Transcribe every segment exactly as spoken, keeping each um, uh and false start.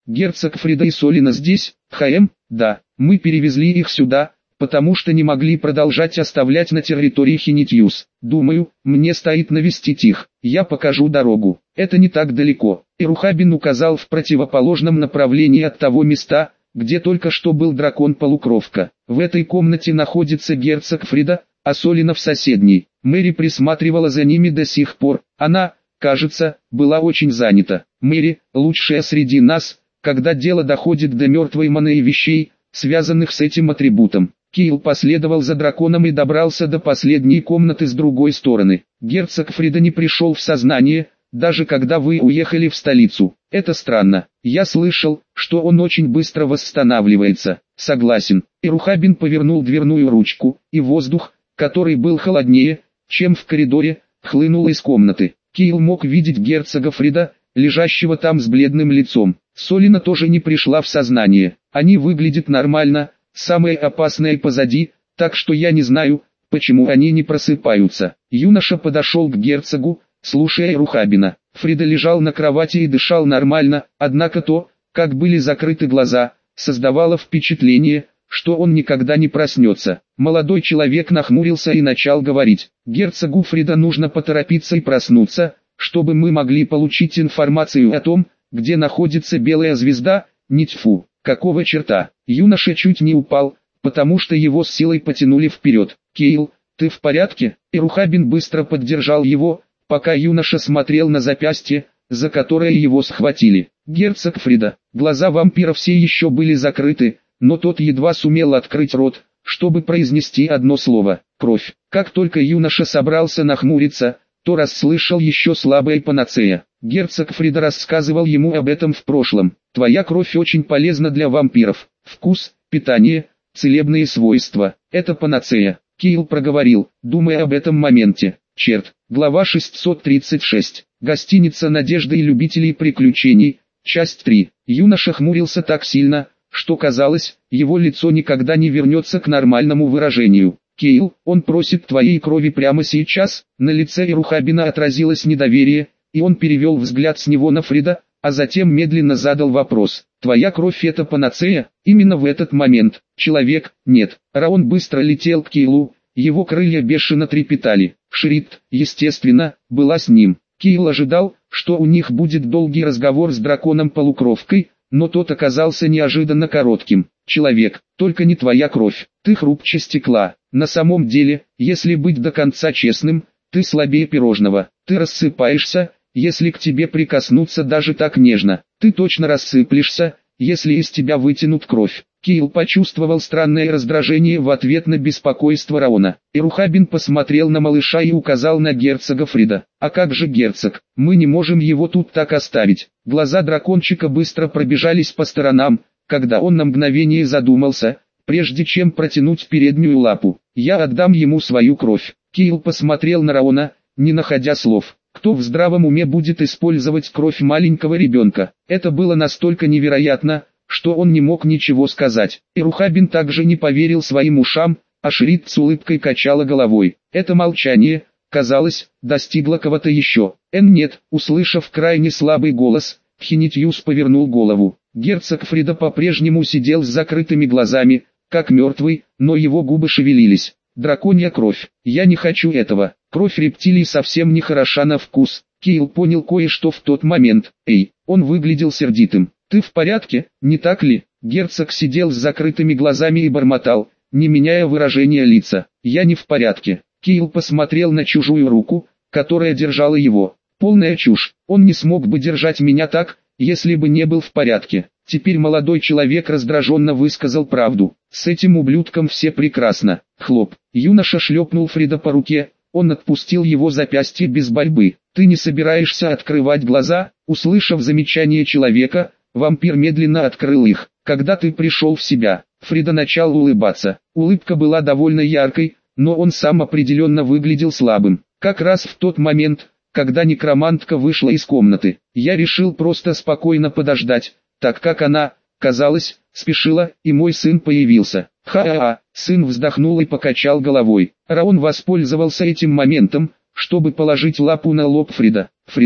Герцог Фрида и Солина здесь? Хм, да, мы перевезли их сюда, потому что не могли продолжать оставлять на территории Хинитьюс. Думаю, мне стоит навестить их. Я покажу дорогу. Это не так далеко. Ирухабин указал в противоположном направлении от того места, где только что был дракон-полукровка. В этой комнате находится герцог Фрида, а Солина в соседней. Мэри присматривала за ними до сих пор. Она, кажется, была очень занята. Мэри, лучшая среди нас, когда дело доходит до мертвой маны и вещей, связанных с этим атрибутом. Киил последовал за драконом и добрался до последней комнаты с другой стороны. Герцог Фрида не пришел в сознание, даже когда вы уехали в столицу. Это странно. Я слышал, что он очень быстро восстанавливается. Согласен. Ирухабин повернул дверную ручку, и воздух, который был холоднее, чем в коридоре, хлынул из комнаты. Киил мог видеть герцога Фрида, лежащего там с бледным лицом. Солина тоже не пришла в сознание. Они выглядят нормально, самое опасное позади, так что я не знаю, почему они не просыпаются. Юноша подошел к герцогу, слушая Ирухабина. Фрида лежал на кровати и дышал нормально, однако то, как были закрыты глаза, создавало впечатление, что он никогда не проснется. Молодой человек нахмурился и начал говорить. Герцогу Фрида нужно поторопиться и проснуться, чтобы мы могли получить информацию о том, где находится белая звезда, Нитьфу. Какого черта? Юноша чуть не упал, потому что его с силой потянули вперед. Кейл, ты в порядке? Ирухабин быстро поддержал его, пока юноша смотрел на запястье, за которое его схватили. Герцог Фрида. Глаза вампира все еще были закрыты, но тот едва сумел открыть рот, чтобы произнести одно слово – кровь. Как только юноша собрался нахмуриться, то расслышал еще слабое панацея. Герцог Фрида рассказывал ему об этом в прошлом. Твоя кровь очень полезна для вампиров. Вкус, питание, целебные свойства – это панацея. Киил проговорил, думая об этом моменте. Черт. Глава шестьсот тридцать шесть. Гостиница надежды и любителей приключений. Часть три. Юноша хмурился так сильно, что казалось, его лицо никогда не вернется к нормальному выражению. Кейл, он просит твоей крови прямо сейчас. На лице Ирухабина отразилось недоверие, и он перевел взгляд с него на Фрида, а затем медленно задал вопрос. Твоя кровь это панацея? Именно в этот момент. Человек, нет. Раон быстро летел к Кейлу, его крылья бешено трепетали. Шрит, естественно, была с ним. Кейл ожидал, что у них будет долгий разговор с драконом-полукровкой, но тот оказался неожиданно коротким. Человек, только не твоя кровь, ты хрупче стекла. На самом деле, если быть до конца честным, ты слабее пирожного. Ты рассыпаешься, если к тебе прикоснуться даже так нежно. Ты точно рассыплешься, если из тебя вытянут кровь. Киил почувствовал странное раздражение в ответ на беспокойство Раона. Ирухабин посмотрел на малыша и указал на герцога Фрида. А как же герцог? Мы не можем его тут так оставить. Глаза дракончика быстро пробежались по сторонам, когда он на мгновение задумался, прежде чем протянуть переднюю лапу. Я отдам ему свою кровь. Киил посмотрел на Раона, не находя слов. Кто в здравом уме будет использовать кровь маленького ребенка? Это было настолько невероятно, что он не мог ничего сказать. Ирухабин также не поверил своим ушам, а Шрит с улыбкой качала головой. Это молчание, казалось, достигло кого-то еще. Эн нет, услышав крайне слабый голос, Хинитьюс повернул голову. Герцог Фрида по-прежнему сидел с закрытыми глазами, как мертвый, но его губы шевелились. Драконья кровь. Я не хочу этого. Кровь рептилий совсем не хороша на вкус. Киил понял кое-что в тот момент. Эй, он выглядел сердитым. Ты в порядке, не так ли? Герцог сидел с закрытыми глазами и бормотал, не меняя выражения лица. Я не в порядке. Киил посмотрел на чужую руку, которая держала его. Полная чушь. Он не смог бы держать меня так, если бы не был в порядке. Теперь молодой человек раздраженно высказал правду. С этим ублюдком все прекрасно. Хлоп. Юноша шлепнул Фрида по руке. Он отпустил его запястье без борьбы. Ты не собираешься открывать глаза? Услышав замечание человека, вампир медленно открыл их. Когда ты пришел в себя, Фрида начал улыбаться. Улыбка была довольно яркой, но он сам определенно выглядел слабым. Как раз в тот момент, когда некромантка вышла из комнаты, я решил просто спокойно подождать, так как она, казалось, спешила, и мой сын появился. Ха-ха-ха, сын вздохнул и покачал головой. Раон воспользовался этим моментом, чтобы положить лапу на лоб Фрида. Фрида, ты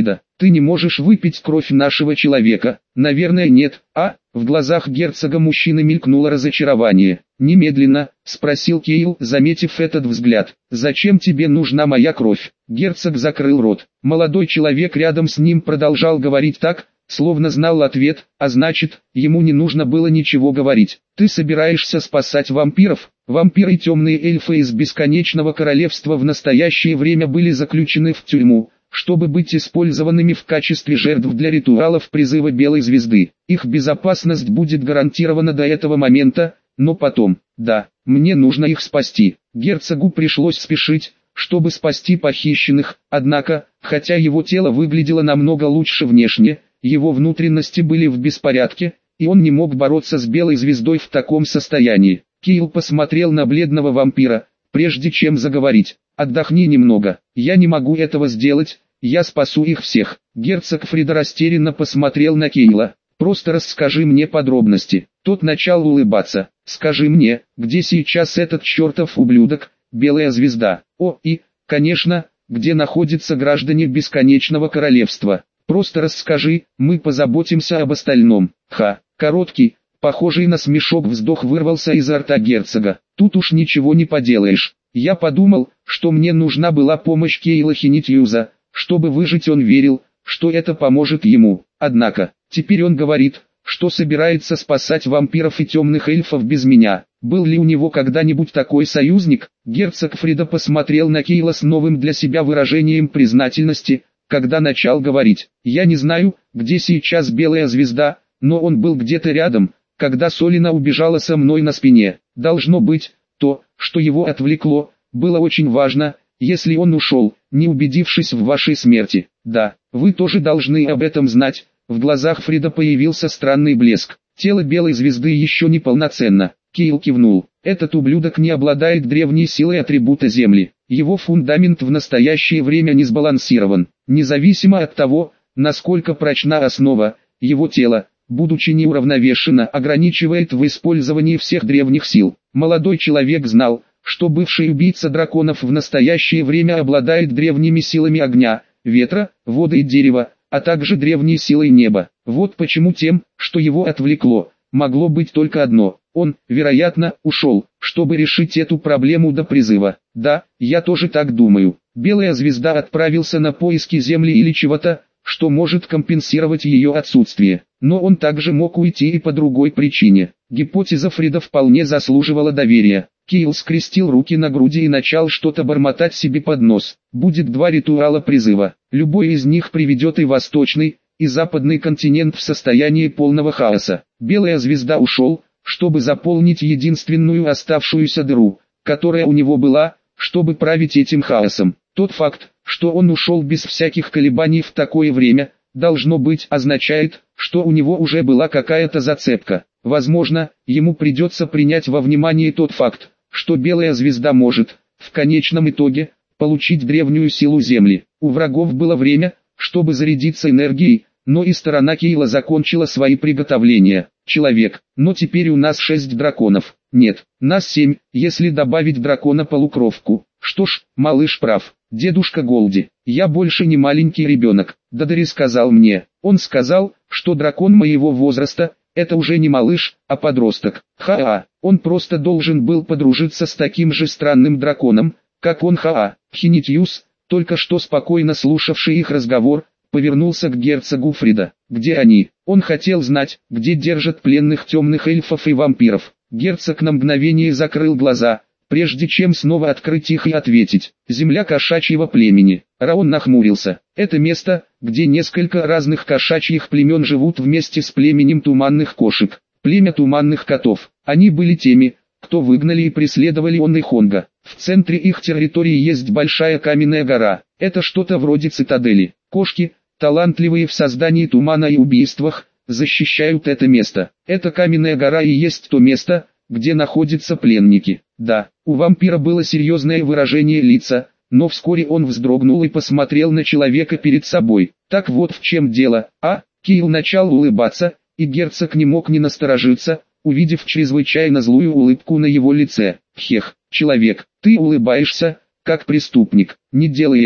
Ты не можешь выпить кровь нашего человека. Наверное, нет, а? В глазах герцога мужчины мелькнуло разочарование. «Немедленно», — спросил Кейл, заметив этот взгляд. «Зачем тебе нужна моя кровь?» Герцог закрыл рот. Молодой человек рядом с ним продолжал говорить так, словно знал ответ, а значит, ему не нужно было ничего говорить. «Ты собираешься спасать вампиров?» Вампиры и темные эльфы из Бесконечного Королевства в настоящее время были заключены в тюрьму, чтобы быть использованными в качестве жертв для ритуалов призыва Белой Звезды. Их безопасность будет гарантирована до этого момента, но потом, да, мне нужно их спасти. Герцогу пришлось спешить, чтобы спасти похищенных, однако, хотя его тело выглядело намного лучше внешне, его внутренности были в беспорядке, и он не мог бороться с Белой Звездой в таком состоянии. Кейл посмотрел на бледного вампира, прежде чем заговорить. «Отдохни немного, я не могу этого сделать, я спасу их всех». Герцог Фрида растерянно посмотрел на Кейла. «Просто расскажи мне подробности». Тот начал улыбаться. «Скажи мне, где сейчас этот чертов ублюдок, Белая Звезда? О, и, конечно, где находятся граждане Бесконечного Королевства? Просто расскажи, мы позаботимся об остальном». Ха, короткий, похожий на смешок вздох вырвался изо рта герцога. «Тут уж ничего не поделаешь. Я подумал, что мне нужна была помощь Кейла Хинитьюза, чтобы выжить. Он верил, что это поможет ему. Однако, теперь он говорит, что собирается спасать вампиров и темных эльфов без меня. Был ли у него когда-нибудь такой союзник?» Герцог Фрида посмотрел на Кейла с новым для себя выражением признательности, когда начал говорить. «Я не знаю, где сейчас Белая Звезда, но он был где-то рядом, когда Солина убежала со мной на спине. Должно быть, то, что его отвлекло, было очень важно, если он ушел, не убедившись в вашей смерти. Да, вы тоже должны об этом знать». В глазах Фрида появился странный блеск. «Тело Белой Звезды еще не полноценно». Кейл кивнул. «Этот ублюдок не обладает древней силой атрибута Земли. Его фундамент в настоящее время не сбалансирован. Независимо от того, насколько прочна основа, его тело, будучи неуравновешенно, ограничивает в использовании всех древних сил». Молодой человек знал, что бывший убийца драконов в настоящее время обладает древними силами огня, ветра, воды и дерева, а также древней силой неба. Вот почему тем, что его отвлекло, могло быть только одно: он, вероятно, ушел, чтобы решить эту проблему до призыва. Да, я тоже так думаю. Белая Звезда отправился на поиски Земли или чего-то, что может компенсировать ее отсутствие. Но он также мог уйти и по другой причине. Гипотеза Фрида вполне заслуживала доверия. Кейл скрестил руки на груди и начал что-то бормотать себе под нос. Будет два ритуала призыва. Любой из них приведет и восточный, и западный континент в состоянии полного хаоса. Белая Звезда ушел, чтобы заполнить единственную оставшуюся дыру, которая у него была, чтобы править этим хаосом. Тот факт, что он ушел без всяких колебаний в такое время, должно быть, означает, что у него уже была какая-то зацепка. Возможно, ему придется принять во внимание тот факт, что Белая Звезда может, в конечном итоге, получить древнюю силу Земли. У врагов было время, чтобы зарядиться энергией, но и сторона Кейла закончила свои приготовления. Человек, но теперь у нас шесть драконов. Нет, нас семь, если добавить дракона-полукровку. Что ж, малыш прав. Дедушка Голди, я больше не маленький ребенок. Дадари сказал мне. Он сказал, что дракон моего возраста — это уже не малыш, а подросток. Ха-а, он просто должен был подружиться с таким же странным драконом, как он. Ха-а. Хинитьюс, только что спокойно слушавший их разговор, повернулся к герцогу Фрида. «Где они?» Он хотел знать, где держат пленных темных эльфов и вампиров. Герцог на мгновение закрыл глаза, прежде чем снова открыть их и ответить. «Земля кошачьего племени». Раон нахмурился. «Это место, где несколько разных кошачьих племен живут вместе с племенем туманных кошек. Племя туманных котов. Они были теми, кто выгнали и преследовали Он и Хонга. В центре их территории есть большая каменная гора. Это что-то вроде цитадели. Кошки, талантливые в создании тумана и убийствах, защищают это место. Эта каменная гора и есть то место, где находятся пленники». Да, у вампира было серьезное выражение лица, но вскоре он вздрогнул и посмотрел на человека перед собой. «Так вот в чем дело, а?» Кейл начал улыбаться, и герцог не мог не насторожиться, увидев чрезвычайно злую улыбку на его лице. «Хех, человек, ты улыбаешься, как преступник. Не делай этого».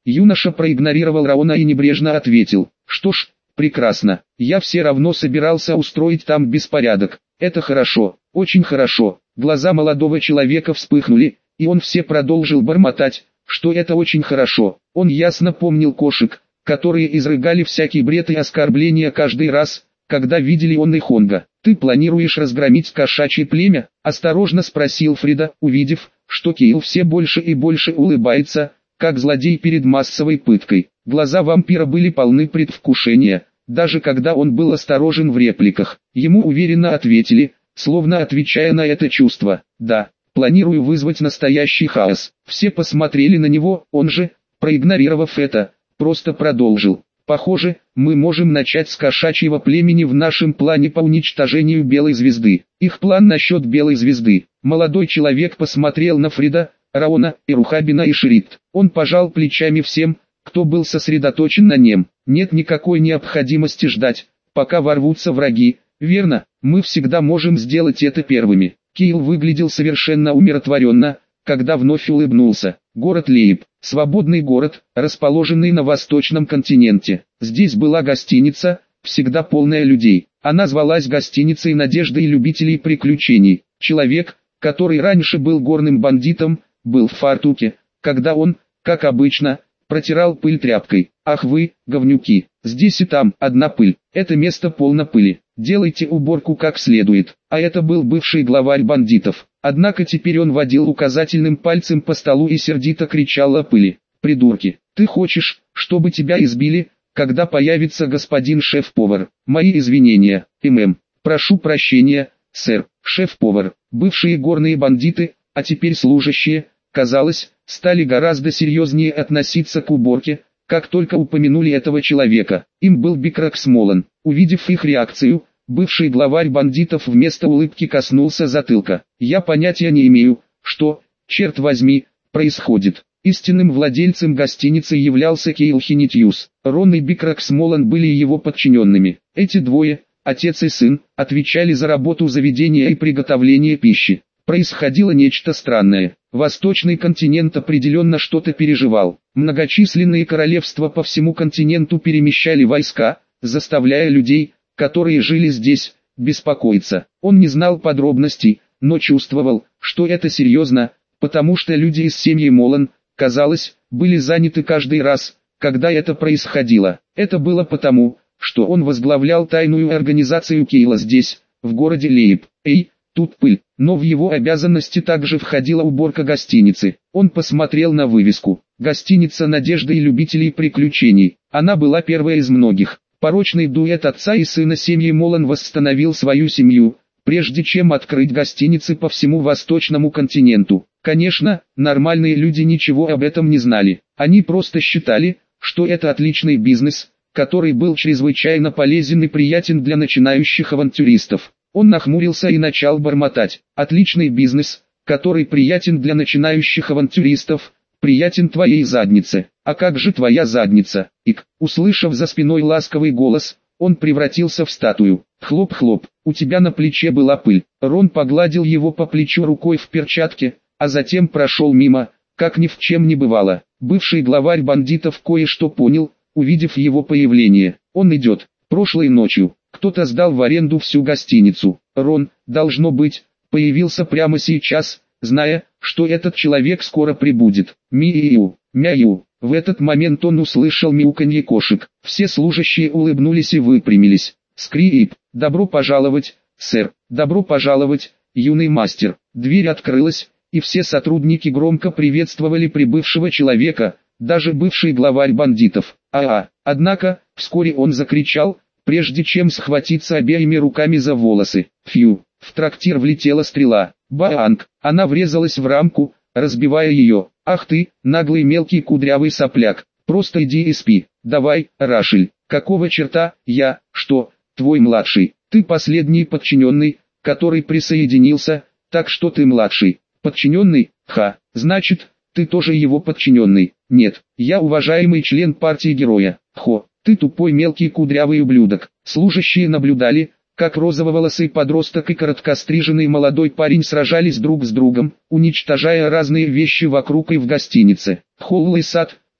Юноша проигнорировал Раона и небрежно ответил: «Что ж, прекрасно, я все равно собирался устроить там беспорядок. Это хорошо, очень хорошо». Глаза молодого человека вспыхнули, и он все продолжил бормотать, что это очень хорошо. Он ясно помнил кошек, которые изрыгали всякий бред и оскорбления каждый раз, когда видели он и Хонга. «Ты планируешь разгромить кошачье племя?» – осторожно спросил Фрида, увидев, что Кейл все больше и больше улыбается, как злодей перед массовой пыткой. Глаза вампира были полны предвкушения, даже когда он был осторожен в репликах. Ему уверенно ответили, словно отвечая на это чувство: «Да, планирую вызвать настоящий хаос». Все посмотрели на него, он же, проигнорировав это, просто продолжил: «Похоже, мы можем начать с кошачьего племени в нашем плане по уничтожению Белой Звезды». Их план насчет Белой Звезды. Молодой человек посмотрел на Фрида, Раона, Ирухабина и Шрифт. Он пожал плечами всем, кто был сосредоточен на нем. «Нет никакой необходимости ждать, пока ворвутся враги, верно? Мы всегда можем сделать это первыми». Кейл выглядел совершенно умиротворенно, когда вновь улыбнулся. Город Лейб, свободный город, расположенный на восточном континенте. Здесь была гостиница, всегда полная людей. Она звалась гостиницей надежды и любителей приключений. Человек, который раньше был горным бандитом, был в фартуке, когда он, как обычно, протирал пыль тряпкой. «Ах вы, говнюки, здесь и там одна пыль, это место полно пыли, делайте уборку как следует». А это был бывший главарь бандитов. Однако теперь он водил указательным пальцем по столу и сердито кричал о пыли. «Придурки, ты хочешь, чтобы тебя избили, когда появится господин шеф-повар? Мои извинения, ММ. Прошу прощения, сэр, шеф-повар». Бывшие горные бандиты, а теперь служащие, казалось, стали гораздо серьезнее относиться к уборке, как только упомянули этого человека. Им был Бикрак Смолан. Увидев их реакцию, бывший главарь бандитов вместо улыбки коснулся затылка. «Я понятия не имею, что, черт возьми, происходит». Истинным владельцем гостиницы являлся Кейл Хинитьюс. Рон и Бикрак Смолан были его подчиненными. Эти двое, отец и сын, отвечали за работу заведения и приготовление пищи. Происходило нечто странное. Восточный континент определенно что-то переживал. Многочисленные королевства по всему континенту перемещали войска, заставляя людей, которые жили здесь, беспокоиться. Он не знал подробностей, но чувствовал, что это серьезно, потому что люди из семьи Молан, казалось, были заняты каждый раз, когда это происходило. Это было потому, что он возглавлял тайную организацию Кейла здесь, в городе Лейб. Эй, тут пыль, но в его обязанности также входила уборка гостиницы. Он посмотрел на вывеску: «Гостиница надежды и любителей приключений». Она была первой из многих. Порочный дуэт отца и сына семьи Молан восстановил свою семью, прежде чем открыть гостиницы по всему восточному континенту. Конечно, нормальные люди ничего об этом не знали. Они просто считали, что это отличный бизнес, который был чрезвычайно полезен и приятен для начинающих авантюристов. Он нахмурился и начал бормотать: «Отличный бизнес, который приятен для начинающих авантюристов, приятен твоей заднице. А как же твоя задница?» Ик, услышав за спиной ласковый голос, он превратился в статую. Хлоп-хлоп, у тебя на плече была пыль. Рон погладил его по плечу рукой в перчатке, а затем прошел мимо, как ни в чем не бывало. Бывший главарь бандитов кое-что понял, увидев его появление. Он идет. Прошлой ночью кто-то сдал в аренду всю гостиницу. Рон, должно быть, появился прямо сейчас, зная, что этот человек скоро прибудет. Миу, мяу. В этот момент он услышал мяуканье кошек. Все служащие улыбнулись и выпрямились. Скрип, добро пожаловать, сэр, добро пожаловать, юный мастер. Дверь открылась, и все сотрудники громко приветствовали прибывшего человека, даже бывший главарь бандитов. А-а, однако, вскоре он закричал, прежде чем схватиться обеими руками за волосы. Фью, в трактир влетела стрела. Баанг, она врезалась в рамку, разбивая ее. Ах ты, наглый мелкий кудрявый сопляк, просто иди и спи. Давай, Рашель, какого черта, я, что, твой младший, ты последний подчиненный, который присоединился, так что ты младший. Подчиненный, ха, значит, ты тоже его подчиненный. Нет, я уважаемый член партии героя. Хо, ты тупой мелкий кудрявый ублюдок. Служащие наблюдали, как розововолосый подросток и короткостриженный молодой парень сражались друг с другом, уничтожая разные вещи вокруг и в гостинице. Холл и сад,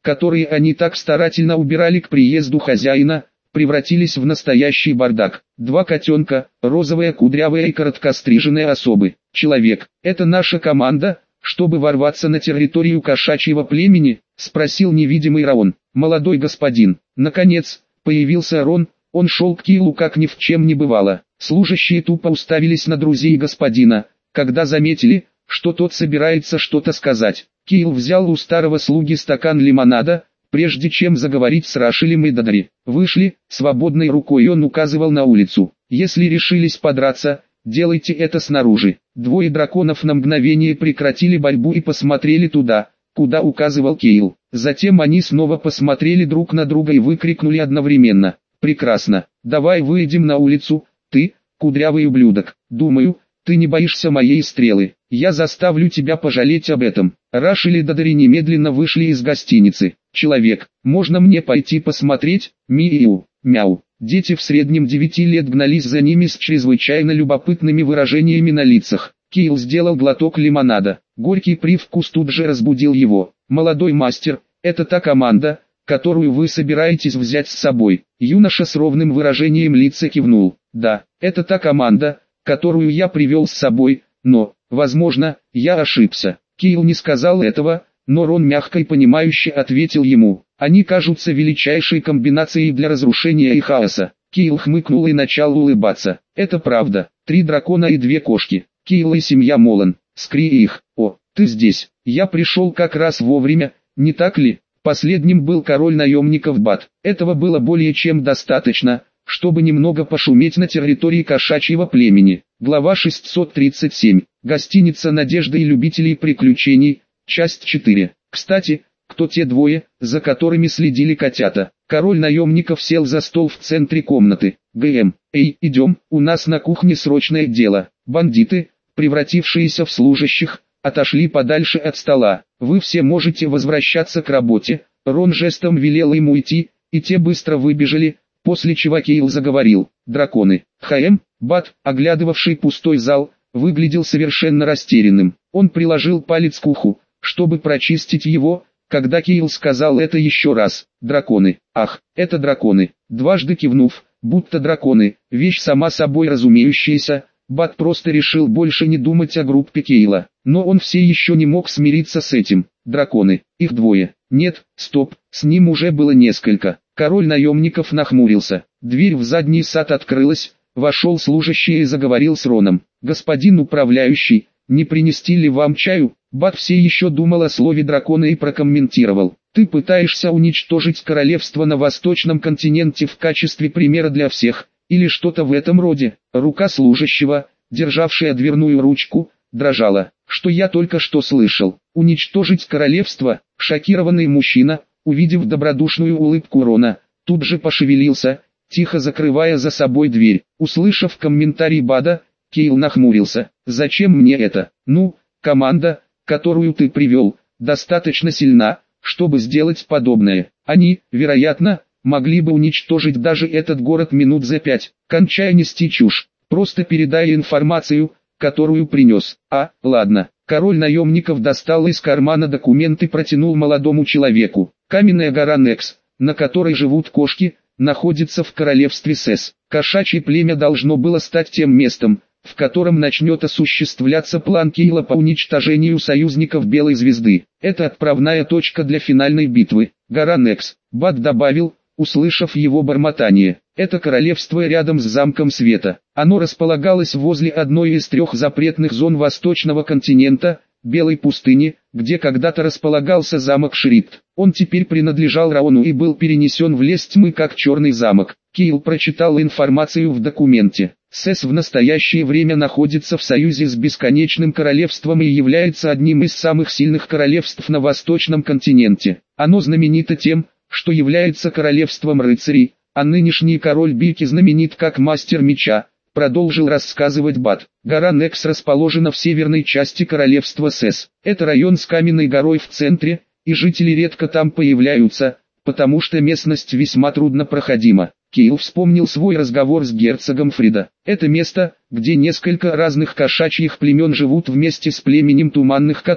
которые они так старательно убирали к приезду хозяина, превратились в настоящий бардак. Два котенка, розовые, кудрявые и короткостриженные особы. Человек, это наша команда, чтобы ворваться на территорию кошачьего племени? Спросил невидимый Раон. Молодой господин. Наконец, появился Рон, он шел к Киилу как ни в чем не бывало. Служащие тупо уставились на друзей господина, когда заметили, что тот собирается что-то сказать. Киил взял у старого слуги стакан лимонада, прежде чем заговорить с Рашилем и Дадари. Вышли, свободной рукой он указывал на улицу. Если решились подраться, делайте это снаружи. Двое драконов на мгновение прекратили борьбу и посмотрели туда, куда указывал Киил. Затем они снова посмотрели друг на друга и выкрикнули одновременно. Прекрасно, давай выйдем на улицу, ты, кудрявый ублюдок. Думаю, ты не боишься моей стрелы. Я заставлю тебя пожалеть об этом. Рашиль и Дадари немедленно вышли из гостиницы. Человек, можно мне пойти посмотреть? Миу, мяу. Дети в среднем девяти лет гнались за ними с чрезвычайно любопытными выражениями на лицах. Киил сделал глоток лимонада. Горький привкус тут же разбудил его. Молодой мастер, это та команда, которую вы собираетесь взять с собой. Юноша с ровным выражением лица кивнул. Да, это та команда, которую я привел с собой, но, возможно, я ошибся. Киил не сказал этого, но Рон мягко и понимающе ответил ему. Они кажутся величайшей комбинацией для разрушения и хаоса. Киил хмыкнул и начал улыбаться. Это правда. Три дракона и две кошки. Киил и семья Молан. Скри их. О, ты здесь. Я пришел как раз вовремя, не так ли? Последним был король наемников Бат. Этого было более чем достаточно, чтобы немного пошуметь на территории кошачьего племени. Глава шестьсот тридцать семь. Гостиница надежды и любителей приключений. Часть четыре. Кстати, кто те двое, за которыми следили котята? Король наемников сел за стол в центре комнаты. ГМ, эй, идем, у нас на кухне срочное дело. Бандиты, превратившиеся в служащих, отошли подальше от стола. Вы все можете возвращаться к работе. Рон жестом велел им уйти, и те быстро выбежали, после чего Киил заговорил. Драконы. ХМ, Бат, оглядывавший пустой зал, выглядел совершенно растерянным. Он приложил палец к уху, чтобы прочистить его, когда Киил сказал это еще раз. Драконы. Ах, это драконы. Дважды кивнув, будто драконы, вещь сама собой разумеющаяся, Бат просто решил больше не думать о группе Киила. Но он все еще не мог смириться с этим. Драконы. Их двое. Нет, стоп, с ним уже было несколько. Король наемников нахмурился. Дверь в задний сад открылась, вошел служащий и заговорил с Роном. Господин управляющий, не принести ли вам чаю? Бат все еще думал о слове дракона и прокомментировал. Ты пытаешься уничтожить королевство на восточном континенте в качестве примера для всех, или что-то в этом роде. Рука служащего, державшая дверную ручку, дрожала. Что я только что слышал? Уничтожить королевство? Шокированный мужчина, увидев добродушную улыбку Рона, тут же пошевелился, тихо закрывая за собой дверь. Услышав комментарий Бада, Киил нахмурился. Зачем мне это? Ну, команда, которую ты привел, достаточно сильна, чтобы сделать подобное. Они, вероятно, могли бы уничтожить даже этот город минут за пять. Кончай нести чушь, просто передай информацию, которую принес. А, ладно. Король наемников достал из кармана документ и протянул молодому человеку. Каменная гора Некс, на которой живут кошки, находится в королевстве Сэс. Кошачье племя должно было стать тем местом, в котором начнет осуществляться план Киила по уничтожению союзников Белой Звезды. Это отправная точка для финальной битвы. Гора Некс, Бат добавил, услышав его бормотание. Это королевство рядом с замком Света. Оно располагалось возле одной из трех запретных зон восточного континента, Белой пустыни, где когда-то располагался замок Шрифт. Он теперь принадлежал Раону и был перенесен в лес тьмы как Черный замок. Киил прочитал информацию в документе. Сэс в настоящее время находится в союзе с Бесконечным Королевством и является одним из самых сильных королевств на восточном континенте. Оно знаменито тем, что является королевством рыцарей, а нынешний король Бики знаменит как мастер меча, продолжил рассказывать Бат. Гора Некс расположена в северной части королевства Сэс. Это район с каменной горой в центре, и жители редко там появляются, потому что местность весьма труднопроходима. Киил вспомнил свой разговор с герцогом Фрида. Это место, где несколько разных кошачьих племен живут вместе с племенем Туманных Котов.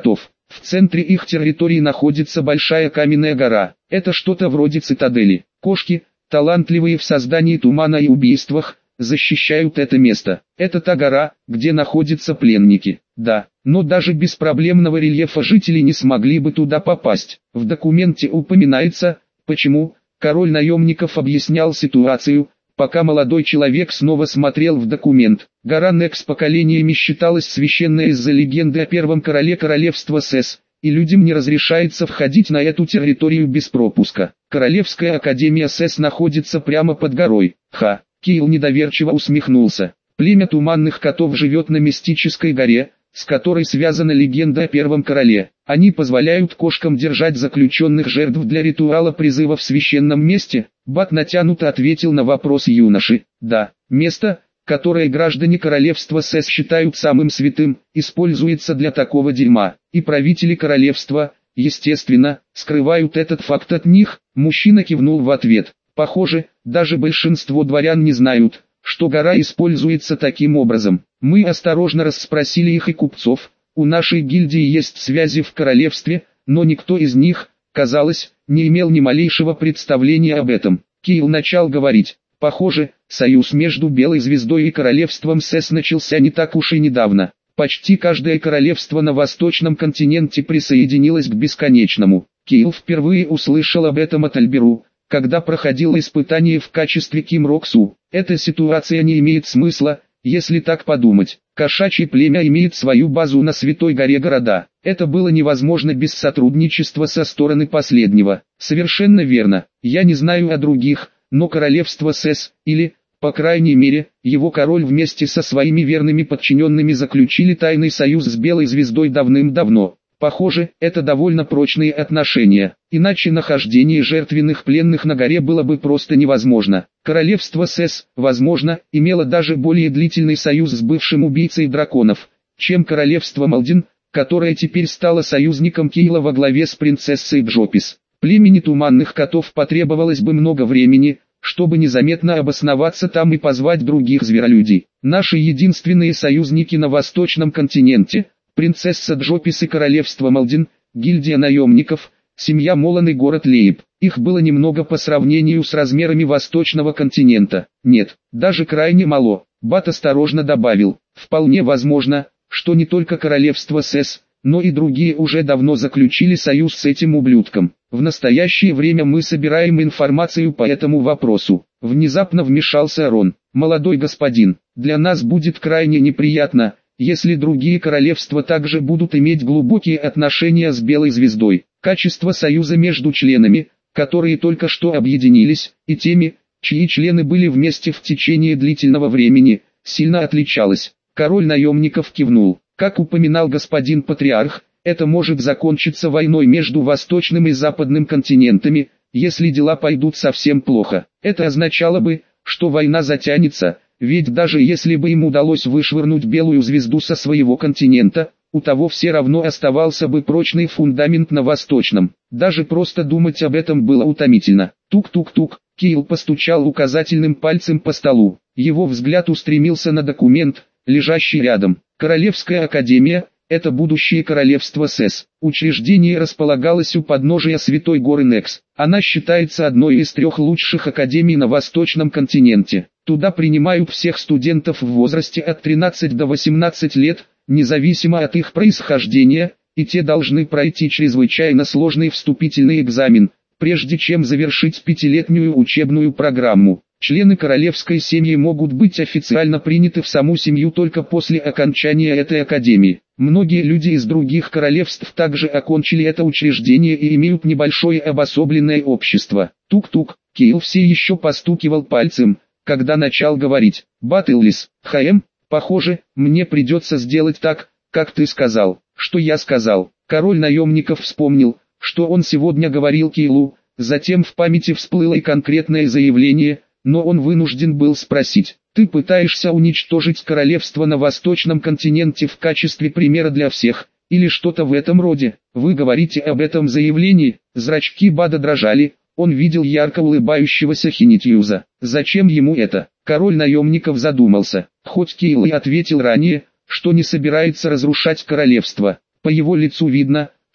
В центре их территории находится большая каменная гора. Это что-то вроде цитадели. Кошки, талантливые в создании тумана и убийствах, защищают это место. Это та гора, где находятся пленники. Да, но даже без проблемного рельефа жители не смогли бы туда попасть. В документе упоминается, почему. Король наемников объяснял ситуацию, пока молодой человек снова смотрел в документ. Гора Некс поколениями считалась священной из-за легенды о первом короле королевства Сэс, и людям не разрешается входить на эту территорию без пропуска. Королевская академия Сэс находится прямо под горой. Ха! Киил недоверчиво усмехнулся. Племя туманных котов живет на мистической горе, с которой связана легенда о первом короле. Они позволяют кошкам держать заключенных жертв для ритуала призыва в священном месте. Бат натянуто ответил на вопрос юноши. Да, место, которое граждане королевства Сэс считают самым святым, используется для такого дерьма. И правители королевства, естественно, скрывают этот факт от них. Мужчина кивнул в ответ. Похоже, даже большинство дворян не знают, что гора используется таким образом. Мы осторожно расспросили их и купцов. У нашей гильдии есть связи в королевстве, но никто из них, казалось, не имел ни малейшего представления об этом. Киил начал говорить. Похоже, союз между Белой Звездой и королевством Сэс начался не так уж и недавно. Почти каждое королевство на восточном континенте присоединилось к Бесконечному. Киил впервые услышал об этом от Альберу, когда проходил испытание в качестве Ким Роксу. Эта ситуация не имеет смысла, если так подумать. Кошачье племя имеет свою базу на Святой горе города. Это было невозможно без сотрудничества со стороны последнего. Совершенно верно. Я не знаю о других, но королевство Сэс, или, по крайней мере, его король вместе со своими верными подчиненными заключили тайный союз с Белой Звездой давным-давно. Похоже, это довольно прочные отношения, иначе нахождение жертвенных пленных на горе было бы просто невозможно. Королевство Сэс, возможно, имело даже более длительный союз с бывшим убийцей драконов, чем королевство Малдин, которое теперь стало союзником Киила во главе с принцессой Джопис. Племени туманных котов потребовалось бы много времени, чтобы незаметно обосноваться там и позвать других зверолюдей. Наши единственные союзники на восточном континенте – принцесса Джопис и королевство Малдин, гильдия наемников, семья Молан и город Лейб. Их было немного по сравнению с размерами восточного континента. Нет, даже крайне мало. Бат осторожно добавил, вполне возможно, что не только королевство Сэс, но и другие уже давно заключили союз с этим ублюдком. В настоящее время мы собираем информацию по этому вопросу. Внезапно вмешался Рон. Молодой господин, для нас будет крайне неприятно, если другие королевства также будут иметь глубокие отношения с Белой Звездой. Качество союза между членами, которые только что объединились, и теми, чьи члены были вместе в течение длительного времени, сильно отличалось. Король наемников кивнул. Как упоминал господин Патриарх, это может закончиться войной между восточным и западным континентами, если дела пойдут совсем плохо. Это означало бы, что война затянется. Ведь даже если бы им удалось вышвырнуть Белую Звезду со своего континента, у того все равно оставался бы прочный фундамент на восточном. Даже просто думать об этом было утомительно. Тук-тук-тук, Киил постучал указательным пальцем по столу. Его взгляд устремился на документ, лежащий рядом. Королевская академия – это будущее королевство Сэс. Учреждение располагалось у подножия Святой горы Некс. Она считается одной из трех лучших академий на восточном континенте. Туда принимают всех студентов в возрасте от тринадцати до восемнадцати лет, независимо от их происхождения, и те должны пройти чрезвычайно сложный вступительный экзамен, прежде чем завершить пятилетнюю учебную программу. Члены королевской семьи могут быть официально приняты в саму семью только после окончания этой академии. Многие люди из других королевств также окончили это учреждение и имеют небольшое обособленное общество. Тук-тук, Киил все еще постукивал пальцем, когда начал говорить. Баттллис, ХМ, похоже, мне придется сделать так, как ты сказал. Что я сказал? Король наемников вспомнил, что он сегодня говорил Киилу, затем в памяти всплыло и конкретное заявление, но он вынужден был спросить. Ты пытаешься уничтожить королевство на восточном континенте в качестве примера для всех, или что-то в этом роде? Вы говорите об этом заявлении? Зрачки Бада дрожали. Он видел ярко улыбающегося Хинитьюза. Зачем ему это? Король наемников задумался. Хоть Киил и ответил ранее, что не собирается разрушать королевство, по его лицу видно,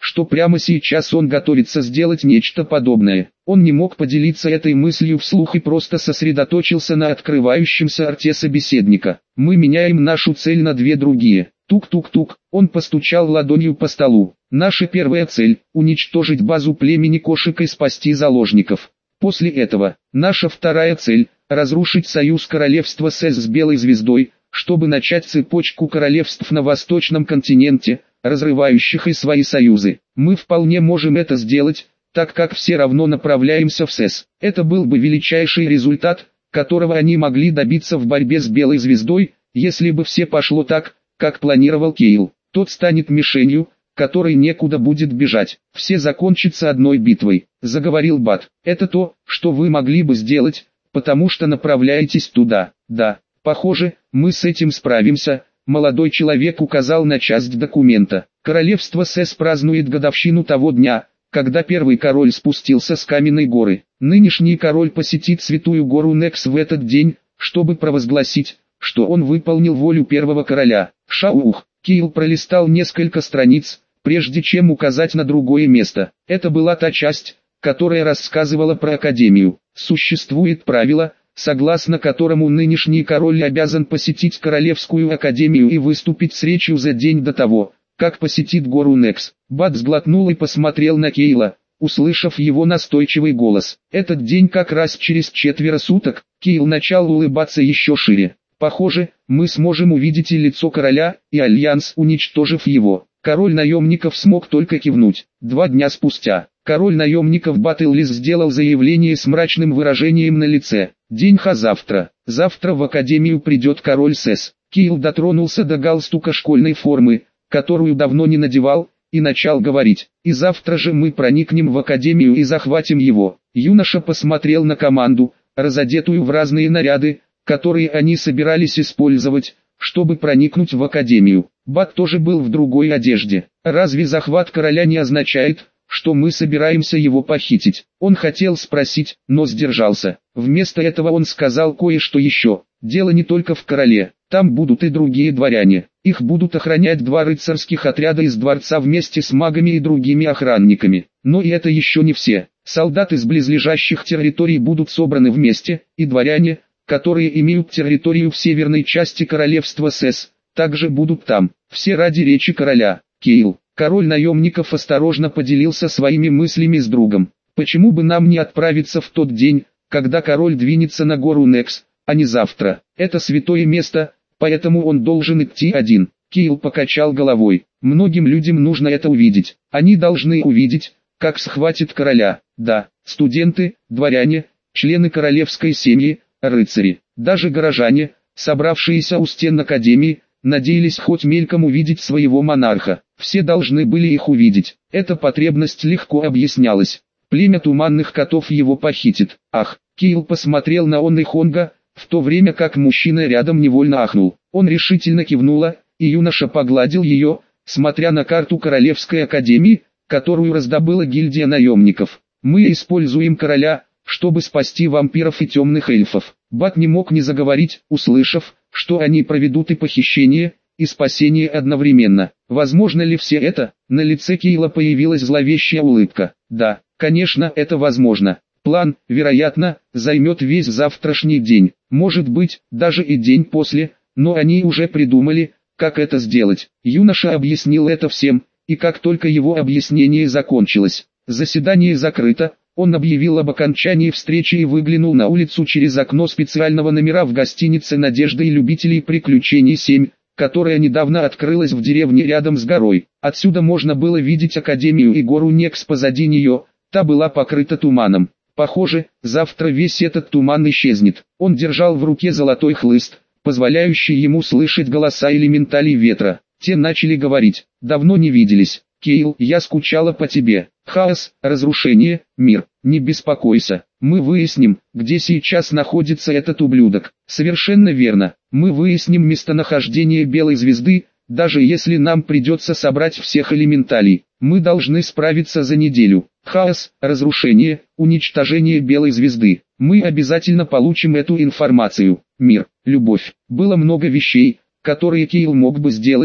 что прямо сейчас он готовится сделать нечто подобное. Он не мог поделиться этой мыслью вслух и просто сосредоточился на открывающемся рте собеседника. «Мы меняем нашу цель на две другие». Тук-тук-тук, он постучал ладонью по столу. «Наша первая цель – уничтожить базу племени кошек и спасти заложников. После этого, наша вторая цель – разрушить союз королевства СЭС с Белой Звездой, чтобы начать цепочку королевств на восточном континенте, разрывающих и свои союзы. Мы вполне можем это сделать, так как все равно направляемся в СЭС. Это был бы величайший результат, которого они могли добиться в борьбе с Белой Звездой, если бы все пошло так, как планировал Кейл. Тот станет мишенью, которой некуда будет бежать. Все закончится одной битвой», — заговорил Бат. «Это то, что вы могли бы сделать, потому что направляетесь туда». «Да, похоже, мы с этим справимся», — молодой человек указал на часть документа. «Королевство СЭС празднует годовщину того дня, когда первый король спустился с Каменной горы. Нынешний король посетит Святую гору Некс в этот день, чтобы провозгласить, что он выполнил волю первого короля». Шаух. Кейл пролистал несколько страниц, прежде чем указать на другое место. Это была та часть, которая рассказывала про Академию. Существует правило, согласно которому нынешний король обязан посетить Королевскую Академию и выступить с речью за день до того, как посетит гору Некс. Бат сглотнул и посмотрел на Кейла, услышав его настойчивый голос. «Этот день как раз через четверо суток». Кейл начал улыбаться еще шире. «Похоже, мы сможем увидеть и лицо короля, и альянс, уничтожив его». Король наемников смог только кивнуть. Два дня спустя, король наемников Баттллис сделал заявление с мрачным выражением на лице. «День Ха завтра. Завтра в Академию придет король СЭС». Кейл дотронулся до галстука школьной формы, которую давно не надевал, и начал говорить. «И завтра же мы проникнем в Академию и захватим его». Юноша посмотрел на команду, разодетую в разные наряды, которые они собирались использовать, чтобы проникнуть в Академию. Бат тоже был в другой одежде. «Разве захват короля не означает, что мы собираемся его похитить?» Он хотел спросить, но сдержался. Вместо этого он сказал кое-что еще. «Дело не только в короле, там будут и другие дворяне. Их будут охранять два рыцарских отряда из дворца вместе с магами и другими охранниками. Но и это еще не все. Солдаты с близлежащих территорий будут собраны вместе, и дворяне, которые имеют территорию в северной части королевства СЭС, также будут там. Все ради речи короля». Кейл, король наемников, осторожно поделился своими мыслями с другом. «Почему бы нам не отправиться в тот день, когда король двинется на гору Некс, а не завтра? Это святое место, поэтому он должен идти один». Кейл покачал головой. «Многим людям нужно это увидеть. Они должны увидеть, как схватит короля. Да, студенты, дворяне, члены королевской семьи, рыцари, даже горожане, собравшиеся у стен Академии, надеялись хоть мельком увидеть своего монарха. Все должны были их увидеть. Эта потребность легко объяснялась. Племя туманных котов его похитит. Ах!» Кейл посмотрел на Онны Хонга, в то время как мужчина рядом невольно ахнул. Он решительно кивнула, и юноша погладил ее, смотря на карту Королевской Академии, которую раздобыла гильдия наемников. «Мы используем короля, чтобы спасти вампиров и темных эльфов». Бат не мог не заговорить, услышав, что они проведут и похищение, и спасение одновременно. Возможно ли все это? На лице Кейла появилась зловещая улыбка. «Да, конечно, это возможно. План, вероятно, займет весь завтрашний день, может быть, даже и день после, но они уже придумали, как это сделать». Юноша объяснил это всем, и как только его объяснение закончилось, заседание закрыто. Он объявил об окончании встречи и выглянул на улицу через окно специального номера в гостинице «Надежда и любителей приключений семь», которая недавно открылась в деревне рядом с горой. Отсюда можно было видеть Академию и гору Некс позади нее, та была покрыта туманом. Похоже, завтра весь этот туман исчезнет. Он держал в руке золотой хлыст, позволяющий ему слышать голоса элементалей ветра. Те начали говорить: «Давно не виделись. Кейл, я скучала по тебе. Хаос, разрушение, мир. Не беспокойся, мы выясним, где сейчас находится этот ублюдок». Совершенно верно, мы выясним местонахождение Белой Звезды, даже если нам придется собрать всех элементалей. Мы должны справиться за неделю. Хаос, разрушение, уничтожение Белой Звезды. Мы обязательно получим эту информацию. Мир, любовь. Было много вещей, которые Кейл мог бы сделать,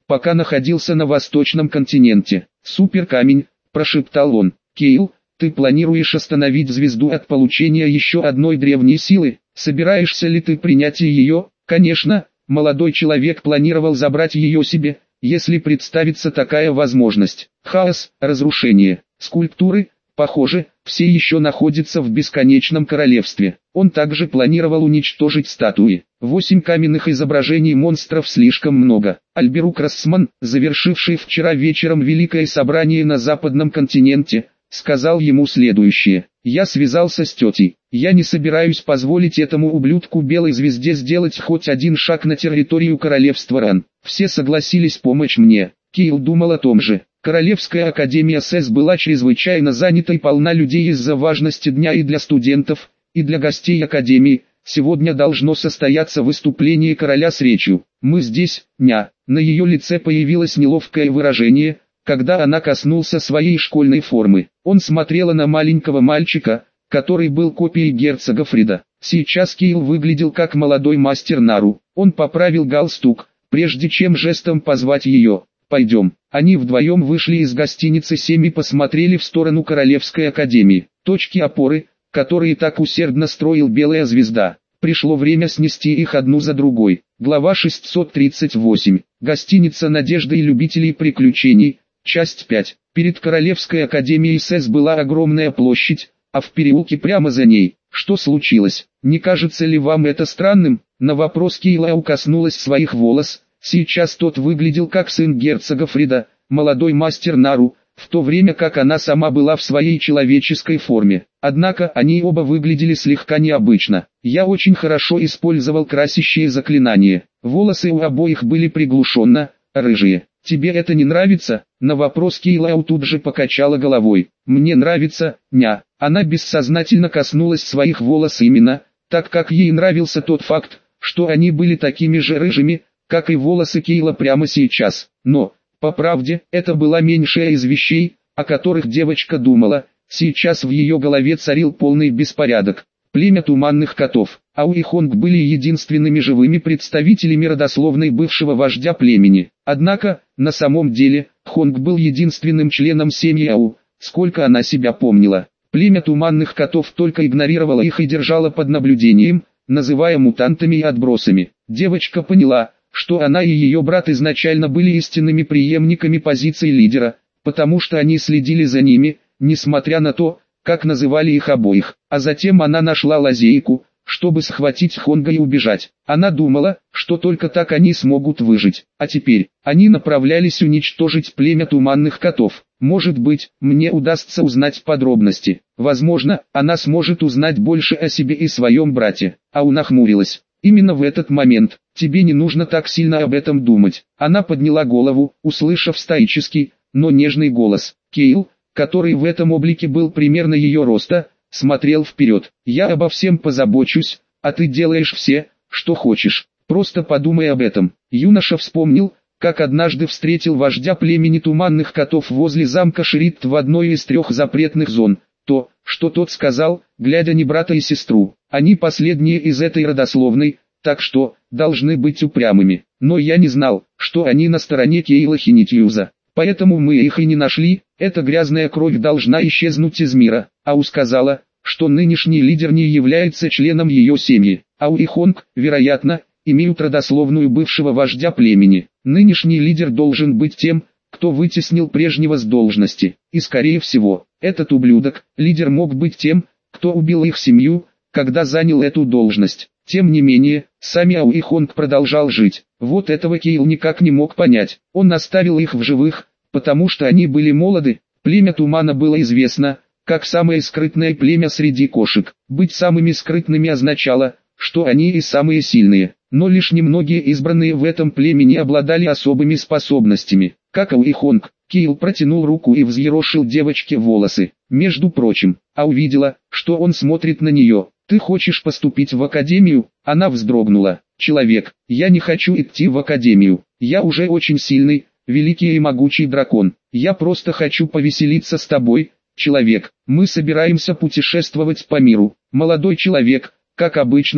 пока находился на восточном континенте. «Суперкамень», – прошептал он. «Кейл, ты планируешь остановить звезду от получения еще одной древней силы? Собираешься ли ты принять ее?» «Конечно, молодой человек планировал забрать ее себе, если представится такая возможность. Хаос, разрушение, скульптуры, похоже, все еще находятся в бесконечном королевстве. Он также планировал уничтожить статуи. Восемь каменных изображений монстров слишком много. Альберук Рассман, завершивший вчера вечером великое собрание на западном континенте, сказал ему следующее. «Я связался с тетей. Я не собираюсь позволить этому ублюдку Белой Звезде сделать хоть один шаг на территорию королевства Ран. Все согласились помочь мне». Кейл думал о том же. Королевская академия СЭС была чрезвычайно занята и полна людей из-за важности дня и для студентов, и для гостей академии. Сегодня должно состояться выступление короля с речью. «Мы здесь, ня». На ее лице появилось неловкое выражение, когда она коснулся своей школьной формы. Он смотрела на маленького мальчика, который был копией герцога Фрида. Сейчас Кейл выглядел как молодой мастер Нару. Он поправил галстук, прежде чем жестом позвать ее. «Пойдем». Они вдвоем вышли из гостиницы семь и посмотрели в сторону Королевской академии. Точки опоры, которые так усердно строил Белая Звезда. Пришло время снести их одну за другой. Глава шестьсот тридцать восемь. Гостиница «Надежда и любителей приключений». Часть пять. Перед Королевской академией СЭС была огромная площадь, а в переулке прямо за ней. Что случилось? Не кажется ли вам это странным? На вопрос Кейла коснулась своих волос. Сейчас тот выглядел как сын герцога Фрида, молодой мастер Нару, в то время как она сама была в своей человеческой форме. Однако они оба выглядели слегка необычно. Я очень хорошо использовал красящие заклинания. Волосы у обоих были приглушенно рыжие. «Тебе это не нравится?» На вопрос Кейлау тут же покачала головой. «Мне нравится, ня». Она бессознательно коснулась своих волос именно, так как ей нравился тот факт, что они были такими же рыжими, как и волосы Кейла прямо сейчас. Но, по правде, это была меньшая из вещей, о которых девочка думала. Сейчас в ее голове царил полный беспорядок. Племя туманных котов. Ау и Хонг были единственными живыми представителями родословной бывшего вождя племени. Однако, на самом деле, Хонг был единственным членом семьи Ау, сколько она себя помнила. Племя туманных котов только игнорировало их и держало под наблюдением, называя мутантами и отбросами. Девочка поняла, что она и ее брат изначально были истинными преемниками позиций лидера, потому что они следили за ними, несмотря на то, как называли их обоих. А затем она нашла лазейку, чтобы схватить Хонга и убежать. Она думала, что только так они смогут выжить. А теперь, они направлялись уничтожить племя туманных котов. Может быть, мне удастся узнать подробности. Возможно, она сможет узнать больше о себе и своем брате. Ау нахмурилась. Именно в этот момент, тебе не нужно так сильно об этом думать. Она подняла голову, услышав стоический, но нежный голос. Кейл, который в этом облике был примерно ее роста, смотрел вперед. «Я обо всем позабочусь, а ты делаешь все, что хочешь. Просто подумай об этом». Юноша вспомнил, как однажды встретил вождя племени туманных котов возле замка Ширит в одной из трех запретных зон. То, что тот сказал, глядя на брата и сестру. Они последние из этой родословной, так что, должны быть упрямыми. Но я не знал, что они на стороне Кейла Хинитьюза. Поэтому мы их и не нашли. Эта грязная кровь должна исчезнуть из мира. Ау сказала, что нынешний лидер не является членом ее семьи. Ау и Хонг, вероятно, имеют родословную бывшего вождя племени. Нынешний лидер должен быть тем, кто вытеснил прежнего с должности. И скорее всего, этот ублюдок, лидер, мог быть тем, кто убил их семью, когда занял эту должность. Тем не менее, сами Ау и Хонг продолжал жить. Вот этого Кейл никак не мог понять. Он оставил их в живых, потому что они были молоды. Племя Тумана было известно, как самое скрытное племя среди кошек. Быть самыми скрытными означало, что они и самые сильные. Но лишь немногие избранные в этом племени обладали особыми способностями. Как Ау и Хонг, Кейл протянул руку и взъерошил девочке волосы. Между прочим, а увидела, что он смотрит на нее. «Ты хочешь поступить в академию?» Она вздрогнула. «Человек, я не хочу идти в академию. Я уже очень сильный, великий и могучий дракон. Я просто хочу повеселиться с тобой, человек. Мы собираемся путешествовать по миру». Молодой человек, как обычно,